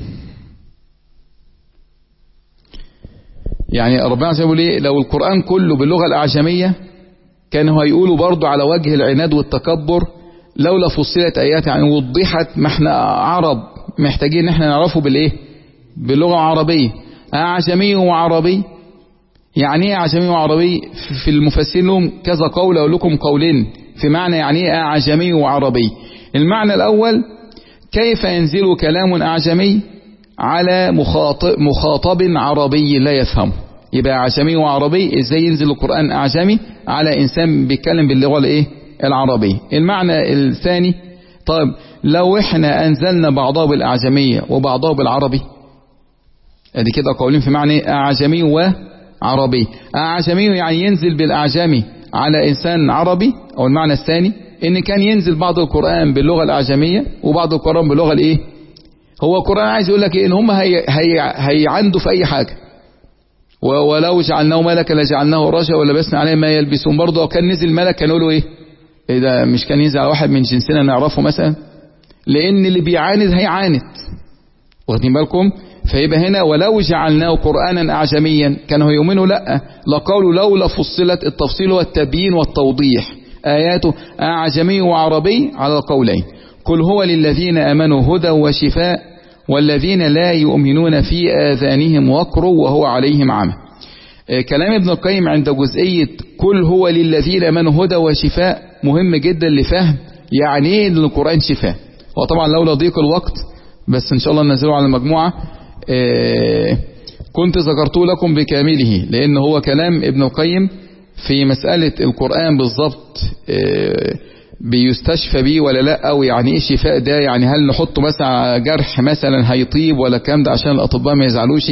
يعني ربنا عز وجل ايه، لو القرآن كله باللغة الأعجمية كانوا هيقولوا برضو على وجه العناد والتكبر لولا فصلت آيات، يعني وضحت، ما احنا عرب محتاجين ان احنا نعرفه بالايه؟ باللغة العربية. أعجمي وعربي، يعني ايه أعجمي وعربي؟ في المفسرين لهم كذا قول، اقول لكم قولين في معنى يعني ايه أعجمي وعربي. المعنى الأول: كيف ينزل كلام أعجمي على مخاطب, مخاطب عربي لا يفهمه؟ يبقى أعجمي وعربي، ازاي ينزل القرآن أعجمي على إنسان بيتكلم باللغة الايه؟ العربية. المعنى الثاني: طيب لو احنا أنزلنا بعضه بالأعجمية وبعضه بالعربي، ادي كده قولين في معنى أعجمي وعربي. أعجمي يعني ينزل بالأعجمي على إنسان عربي، أو المعنى الثاني إن كان ينزل بعض القرآن باللغة الأعجمية وبعض القرآن باللغة الايه؟ هو القرآن عايز يقول لك ايه؟ ان هم هي هي هيعندوا في اي حاجة. ولو جعلناه ملكا لجعلناه رجلا ولبسنا عليه ما يلبسون. برضه لو كان نزل ملك كانوا يقولوا ايه؟ ايه ده، مش كان ينزل على واحد من جنسنا نعرفه مثلا؟ لان اللي بيعاند هيعاند، واخدين بالكم؟ فيبقى هنا ولو جعلناه قرآنا أعجميا كانوا يؤمنوا لا، لقالوا لولا فصلت. التفصيل والتبيين والتوضيح، آياته أعجمي وعربي على القولين. قل هو للذين آمنوا هدى وشفاء والذين لا يؤمنون في آذانهم وقر وهو عليهم عمى. كلام ابن القيم عند جزئية قل هو للذين آمنوا هدى وشفاء مهم جدا لفهم يعني ايه القرآن شفاء. وطبعا لولا ضيق الوقت، بس ان شاء الله ننزله على المجموعة، كنت ذكرته لكم بكامله، لان هو كلام ابن القيم في مسألة القرآن بالضبط بيستشفى بيه ولا لا، او يعني ايه شفاء ده، يعني هل نحطه مثلا جرح مثلا هيطيب ولا الكلام ده عشان الاطباء ما يزعلوش.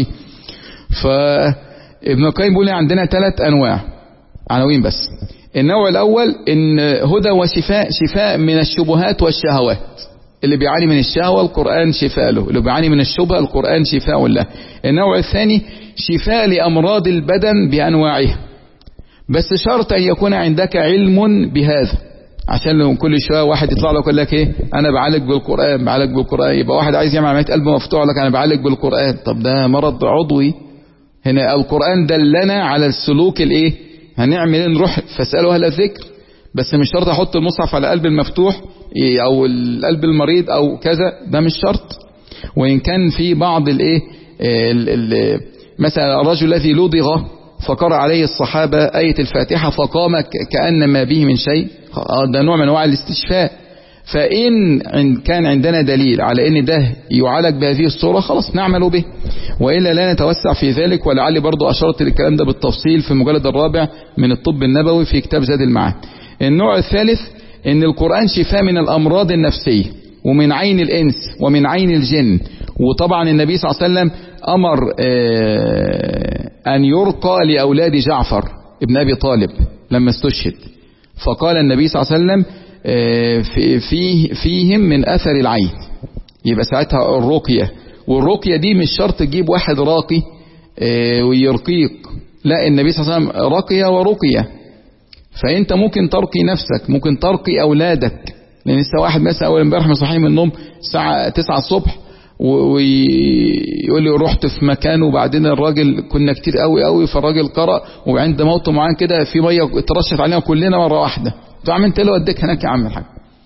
فابن القيم بيقول عندنا ثلاث انواع عناوين بس. النوع الاول ان هدى وشفاء، شفاء من الشبهات والشهوات. اللي بيعاني من الشهوة القرآن شفاء له، اللي بيعاني من الشبهة القرآن شفاء له. النوع الثاني شفاء لأمراض البدن بأنواعها، بس شرط أن يكون عندك علم بهذا، عشان لو كل شوية واحد يطلع لك يقول لك ايه انا بعالج بالقرآن بعالج بالقرآن، يبقى واحد عايز يعمل عملية قلب مفتوح لك انا بعالج بالقرآن. طب ده مرض عضوي. هنا القرآن دلنا على السلوك الايه، هنعمل ايه، نروح فاسألوا اهل الذكر. بس مش شرط احط المصحف على قلب المفتوح او القلب المريض او كذا، ده مش شرط. وان كان في بعض الايه مثلا الرجل الذي لدغ فقرأ عليه الصحابة آية الفاتحة فقام كأن ما به من شيء، ده نوع من انواع الاستشفاء. فإن كان عندنا دليل على ان ده يعالج بهذه الصورة خلاص نعمل به، وإلا لا نتوسع في ذلك. ولعلي برضو أشرت للكلام ده بالتفصيل في المجلد الرابع من الطب النبوي في كتاب زاد المعاد. النوع الثالث ان القرآن شفاء من الأمراض النفسية ومن عين الإنس ومن عين الجن. وطبعا النبي صلى الله عليه وسلم أمر أن يرقى لأولاد جعفر ابن أبي طالب لما استشهد، فقال النبي صلى الله عليه وسلم فيه فيهم من أثر العين. يبقى ساعتها الرقية، والرقية دي مش شرط تجيب واحد راقي ويرقيق، لا، النبي صلى الله عليه وسلم رقية ورقية. فأنت ممكن ترقي نفسك، ممكن ترقي أولادك. لأن لسه واحد مثلا أول امبارح صحيح من النوم الساعة تسعة الصبح ويقول لي رحت في مكان وبعدين الراجل كنا كتير قوي قوي فالراجل قرأ وعند موته معين كده في ميه اترشت علينا كلنا مره واحده. طب عملت له اديك هناك يا عم الحاج.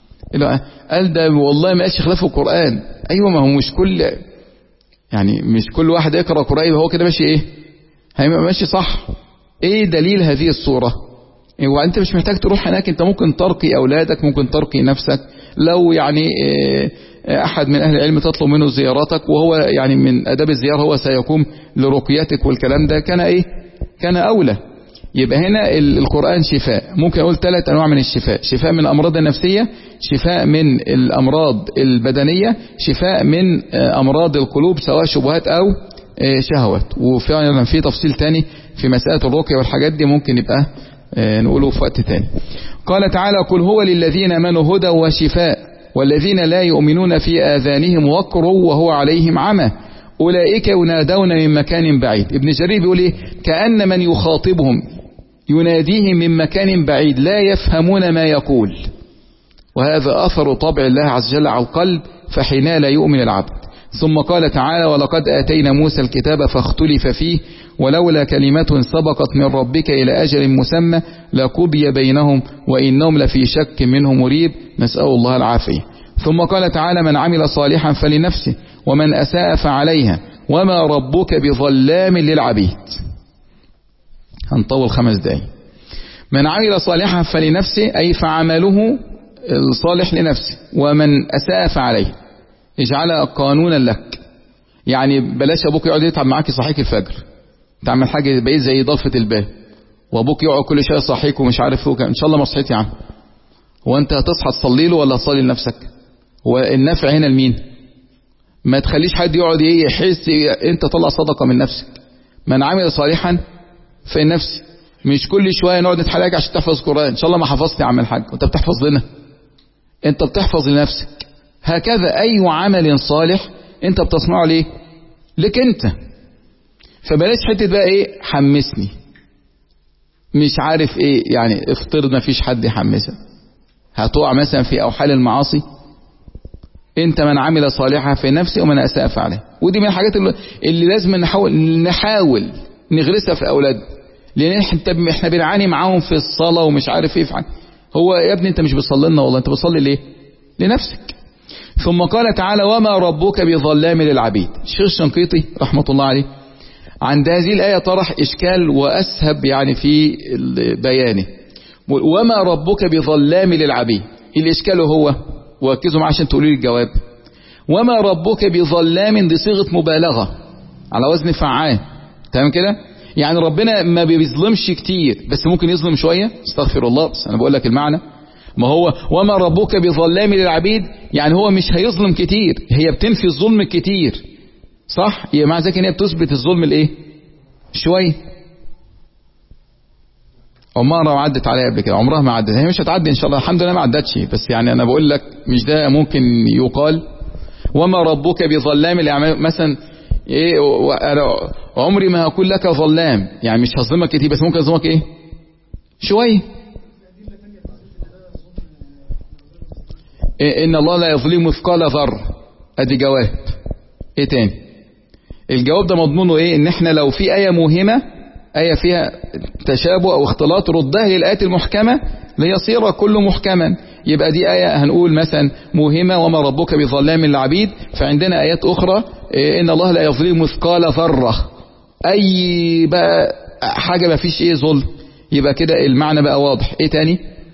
قال ده والله ما قالش خلاف القرآن. ايوه، ما هو مش كل يعني مش كل واحد يقرأ قرآن يبقى هو كده ماشي ايه، هيبقى ماشي صح. ايه دليل هذه الصورة؟ وانت مش محتاج تروح هناك، انت ممكن ترقي اولادك، ممكن ترقي نفسك. لو يعني احد من اهل العلم تطلب منه زيارتك وهو يعني من اداب الزيارة هو سيقوم لرقيتك والكلام ده كان ايه، كان اولى. يبقى هنا القرآن شفاء. ممكن اقول ثلاث انواع من الشفاء: شفاء من الامراض النفسية، شفاء من الامراض البدنية، شفاء من امراض القلوب سواء شبهات او شهوات. وفعلا في تفصيل تاني في مسألة الرقية والحاجات دي ممكن يبقى نقوله في وقت تاني. قال تعالى: قل هو للذين آمنوا هدى وشفاء والذين لا يؤمنون في آذانهم وقر وهو عليهم عمى أولئك ينادون من مكان بعيد. ابن جرير بيقول ايه؟ كأن من يخاطبهم يناديهم من مكان بعيد لا يفهمون ما يقول، وهذا أثر طبع الله عز وجل على القلب، فحينها لا يؤمن العبد. ثم قال تعالى: ولقد آتينا موسى الكتاب فاختلف فيه ولولا كلمة سبقت من ربك إلى أجل مسمى لقضي بينهم وإنهم لفي شك منه مريب، نسأل الله العافية. ثم قال تعالى: من عمل صالحا فلنفسه ومن أساء فعليها وما ربك بظلام للعبيد. هنطول خمس دقايق. من عمل صالحا فلنفسه أي فعمله الصالح لنفسه، ومن أساء فعليه، اجعلها قانونا لك. يعني بلاش ابوك يقعد يتعب معاك يصحيك الفجر تعمل حاجه بقيت زي ضلفه الباب، وابوك يقعد كل شويه يصحيك ومش عارف ايه، ان شاء الله ما صحيت يا عم. هو انت هتصحى تصلي له ولا تصلي لنفسك؟ هو النفع هنا لمين؟ ما تخليش حد يقعد ايه يحس، انت طلع صدقه من نفسك. من عمل صالحا فلنفسه. مش كل شويه نقعد نتحايل عشان تحفظ قران، ان شاء الله ما حفظت يا عم الحاج. انت بتحفظ لنا؟ انت بتحفظ لنفسك. هكذا أي عمل صالح أنت بتصنعه ليه؟ لك أنت. فبلاش حتة بقى إيه حمسني مش عارف إيه، يعني افترض ما فيش حد يحمسك، هتقع مثلا في أوحال المعاصي. أنت من عمل صالحا في نفسه ومن أساء فعله. ودي من الحاجات اللي, اللي لازم نحاول نحاول نغرسها في أولادنا، لأن احنا بنعاني معاهم في الصلاة ومش عارف إيه فعلا. هو يا ابني أنت مش بتصلي لنا والله، أنت بتصلي ليه؟ لنفسك. ثم قال تعالى: وما ربك بظلام للعبيد. الشيخ الشنقيطي رحمة الله عليه عند هذه الآية طرح إشكال وأسهب يعني في بيانه. وما ربك بظلام للعبيد، الإشكال هو، وركزوا معاه عشان تقولوا لي الجواب. وما ربك بظلام دي صيغة مبالغة على وزن فعال، تمام كده؟ يعني ربنا ما بيظلمش كتير بس ممكن يظلم شوية، استغفر الله، بس انا بقول لك المعنى. ما هو وما ربك بظلام للعبيد، يعني هو مش هيظلم كتير، هي بتنفي الظلم الكتير صح؟ يبقى مع ذلك ان هي بتثبت الظلم الايه شوية. عمرها ما عدت عليها قبل كده، عمرها ما عدت، هي مش هتعدي ان شاء الله، الحمد لله ما عدتش، بس يعني انا بقول لك مش ده ممكن يقال وما ربك بظلام للعبيد مثلا ايه، عمري ما هكون لك ظلام، يعني مش هظلمك كتير بس ممكن اظلمك ايه شوية. إيه ان الله لا يظلم مثقال ذرة، ادي جواب. ايه تاني؟ الجواب ده مضمونه ايه؟ ان احنا لو في آية موهمة، آية فيها تشابه او اختلاط، ردها للآيات المحكمة ليصير كل محكما. يبقى دي آية هنقول مثلا موهمة وما ربك بظلام للعبيد، فعندنا آيات أخرى إيه إن الله لا يظلم مثقال ذرة، أي بقى حاجة ما فيش إيه ظلم، يبقى كده المعنى بقى واضح. إيه تاني؟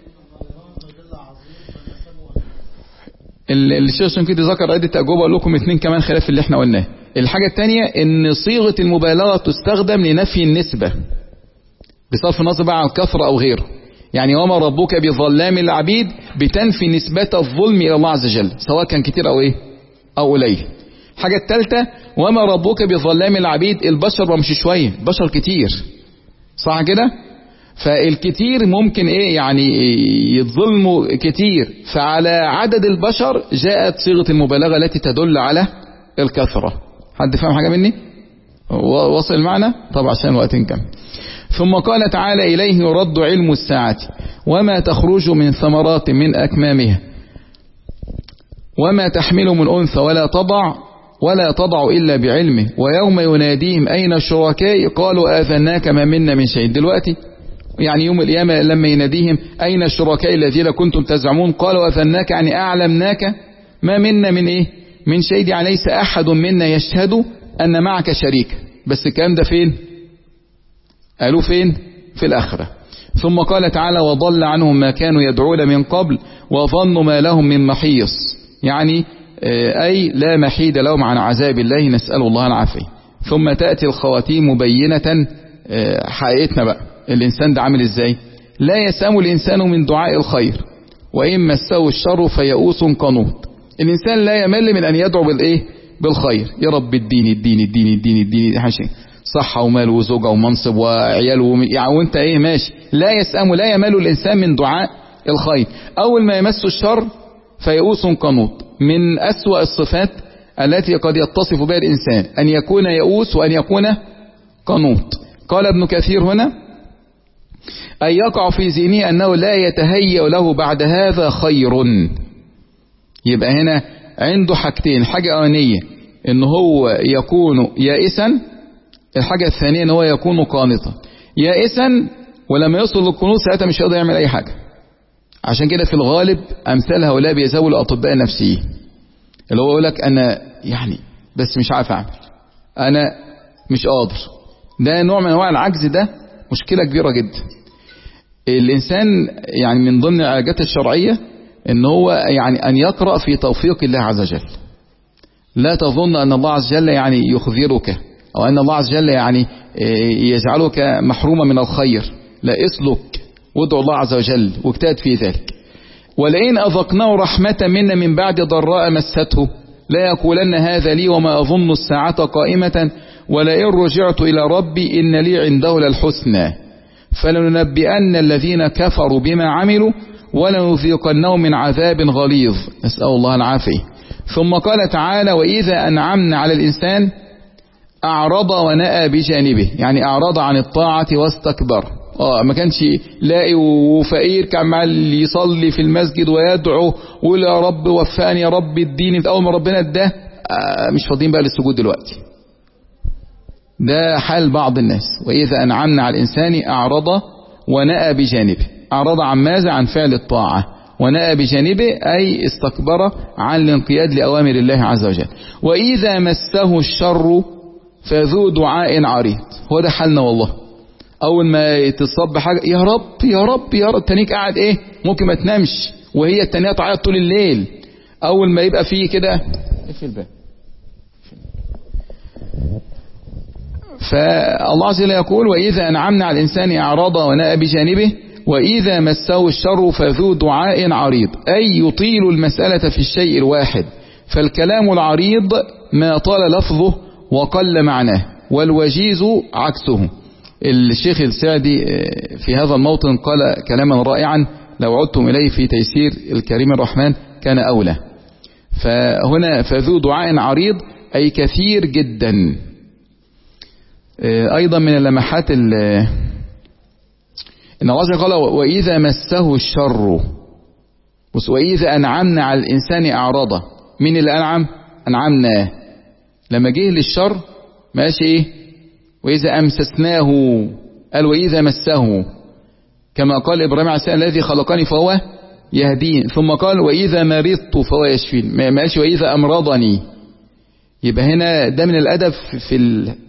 الشيخ شنقيطي ذكر عدة أجوبة، أقول لكم اثنين كمان خلاف اللي احنا قلناه. الحاجة الثانية إن صيغة المبالغة تستخدم لنفي النسبة بصرف النظر بقى عن الكثرة أو غيره، يعني وما ربك بظلام العبيد بتنفي نسبة الظلم إلى الله عز وجل سواء كان كتير أو إيه أو قليل. الحاجة الثالثة وما ربك بظلام العبيد، البشر مش شوية، بشر كتير صح كده؟ فالكتير ممكن ايه يعني يتظلموا كتير، فعلى عدد البشر جاءت صيغة المبالغة التي تدل على الكثرة. حد فهم حاجة مني؟ وصل المعنى؟ طبعا عشان الوقت نكمل. ثم قال تعالى إليه يرد علم الساعة وما تخرج من ثمرات من أكمامها وما تحمل من أنثى ولا تضع ولا تضع إلا بعلمه ويوم يناديهم أين الشركاء قالوا آذناك ما منا من شيء. دلوقتي يعني يوم القيامة لما يناديهم أين الشركاء الذين كنتم تزعمون قالوا أذناك يعني أعلمناك ما منا من إيه من شيء، يعني ليس أحد منا يشهد أن معك شريك. بس الكلام ده فين؟ قالوا فين؟ في الآخرة. ثم قال تعالى وضل عنهم ما كانوا يدعون من قبل وظنوا ما لهم من محيص، يعني أي لا محيد لهم عن عذاب الله، نسأل الله العافية. ثم تأتي الخواتيم مبينة حقيقتنا بقى الإنسان ده عامل إزاي. لا يسأم الإنسان من دعاء الخير وإن مسه الشر فيئوس قنوط. الإنسان لا يمل من أن يدعو بالإيه بالخير، يا رب الدين الدين الدين الدين الدين حاشي صحة ومال وزوجة ومنصب وعيال وم... يعني وانت ايه ماشي. لا يسأم لا يمل الإنسان من دعاء الخير. أول ما يمس الشر فيئوس قنوط. من أسوأ الصفات التي قد يتصف بها الإنسان أن يكون يئوس وأن يكون قنوط. قال ابن كثير هنا أن يقع في ذهنه أنه لا يتهيأ له بعد هذا خير. يبقى هنا عنده حاجتين، حاجة أولانية إن هو يكون يائسا، الحاجة الثانية إن هو يكون قانطا. يائسا ولما يوصل للقنوط ساعتها مش هيقدر يعمل أي حاجة. عشان كده في الغالب أمثال هؤلاء بيزاولوا الأطباء النفسيين، اللي هو يقول لك أنا يعني بس مش عارف أعمل، أنا مش قادر. ده نوع من أنواع العجز، ده مشكلة كبيرة جدا. الإنسان يعني من ضمن العلاجات الشرعية إن هو يعني أن يقرأ في توفيق الله عز وجل. لا تظن أن الله عز وجل يعني يخذرك أو أن الله عز وجل يعني يجعلك محروما من الخير، لا، اسلك وادعو الله عز وجل واجتهد في ذلك. ولئن أذقناه رحمة منا من بعد ضراء مسته لا يقولن هذا لي وما أظن الساعة قائمة ولئن رجعت إلى ربي إن لي عنده للحسنى فلننبئن الذين كفروا بما عملوا ولنذيقنهم من عذاب غليظ، نسأل الله العافية. ثم قال تعالى وإذا أنعمنا على الإنسان أعرض ونأى بجانبه، يعني أعرض عن الطاعة واستكبر. اه ما كانش لاقي وفقير، كان عمال يصلي في المسجد ويدعو ويقول يا رب وفقني يا رب الدين، أول ما ربنا اداه آه مش فاضيين بقى للسجود دلوقتي. ده حال بعض الناس. وإذا أنعمنا على الإنسان أعرض ونأى بجانبه. أعرض عن ماذا؟ عن فعل الطاعة. ونأى بجانبه أي استكبر عن الانقياد لأوامر الله عز وجل. وإذا مسه الشر فذو دعاء عريض. هو ده حالنا والله. أول ما تصب حاجة يا رب يا رب يا رب، تانيك قاعد إيه ممكن ما تنامش وهي التانية تعيط طول الليل. أول ما يبقى فيه كده في الباب فالله عز وجل يقول وإذا أنعمنا على الإنسان أعرض ونأى بجانبه وإذا مسه الشر فذو دعاء عريض، أي يطيل المسألة في الشيء الواحد. فالكلام العريض ما طال لفظه وقل معناه، والوجيز عكسه. الشيخ السعدي في هذا الموطن قال كلاما رائعا لو عدتم إليه في تيسير الكريم الرحمن كان أولى. فهنا فذو دعاء عريض أي كثير جدا. أيضا من اللمحات إن الله قال وإذا مسه الشر، وإذا أنعمنا على الإنسان أعرضه. مين اللي أنعم؟ أنعمنا. لما جه للشر ماشي إيه؟ وإذا أمسسناه، قال وإذا مسه، كما قال إبراهيم عليه السلام الذي خلقني فهو يهدين، ثم قال وإذا مرضت فهو يشفين، ماشي وإذا أمرضني. يبقى هنا ده من الأدب في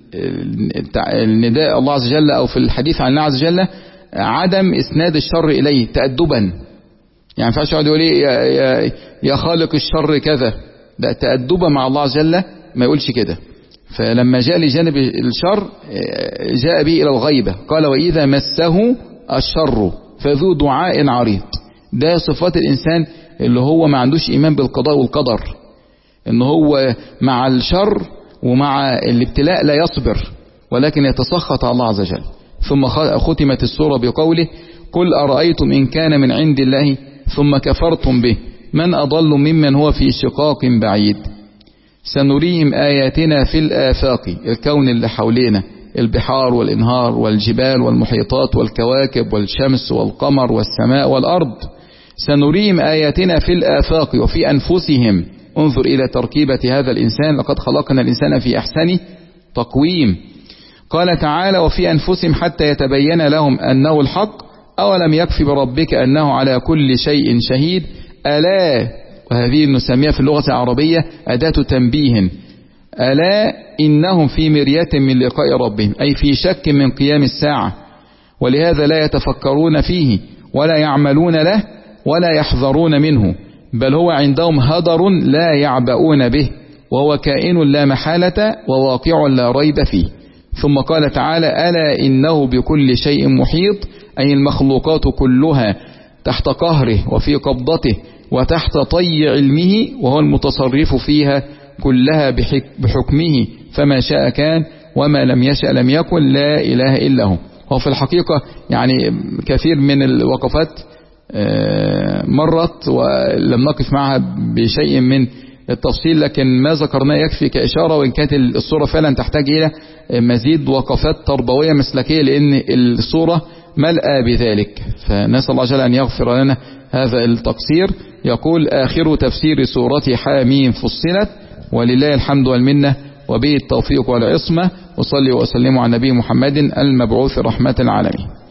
النداء الله عز وجل أو في الحديث عن الله عز وجل عدم إسناد الشر إليه تأدبا. يعني ما ينفعش يقعد يقول إيه يا, يا, يا خالق الشر كذا، ده تأدبا مع الله عز وجل ما يقولش كده. فلما جاء لجانب الشر جاء به إلى الغيبة، قال وإذا مسه الشر فذو دعاء عريض. ده صفات الإنسان اللي هو ما عندوش إيمان بالقضاء والقدر، إن هو مع الشر ومع الابتلاء لا يصبر ولكن يتسخط على الله عز وجل. ثم ختمت السورة بقوله قل أرأيتم إن كان من عند الله ثم كفرتم به من أضل ممن هو في شقاق بعيد. سنريهم آياتنا في الآفاق، الكون اللي حولنا، البحار والإنهار والجبال والمحيطات والكواكب والشمس والقمر والسماء والأرض. سنريهم آياتنا في الآفاق وفي أنفسهم. انظر إلى تركيبة هذا الإنسان، لقد خلقنا الإنسان في أحسن تقويم. قال تعالى وفي أنفسهم حتى يتبين لهم أنه الحق أولم يكفي بربك أنه على كل شيء شهيد. ألا، وهذه نسميها في اللغة العربية أداة تنبيه، ألا إنهم في مرية من لقاء ربهم، أي في شك من قيام الساعة، ولهذا لا يتفكرون فيه ولا يعملون له ولا يحذرون منه، بل هو عندهم هدر لا يعبؤون به، وهو كائن لا محالة وواقع لا ريب فيه. ثم قال تعالى ألا إنه بكل شيء محيط، أي المخلوقات كلها تحت قهره وفي قبضته وتحت طي علمه، وهو المتصرف فيها كلها بحكمه، فما شاء كان وما لم يشأ لم يكن، لا إله إلا هو. وفي الحقيقة يعني كثير من الوقفات مرت ولم نقف معها بشيء من التفصيل، لكن ما ذكرناه يكفي كإشارة، وإن كانت الصورة فعلا تحتاج إلى مزيد وقفات تربوية مسلكية لأن الصورة ملأى بذلك. فنسأل الله جل أن يغفر لنا هذا التقصير. يقول آخر تفسير سورة حاميم فصلت، ولله الحمد والمنة وبه التوفيق والعصمة، وصلي وسلم على نبي محمد المبعوث رحمة العالمين.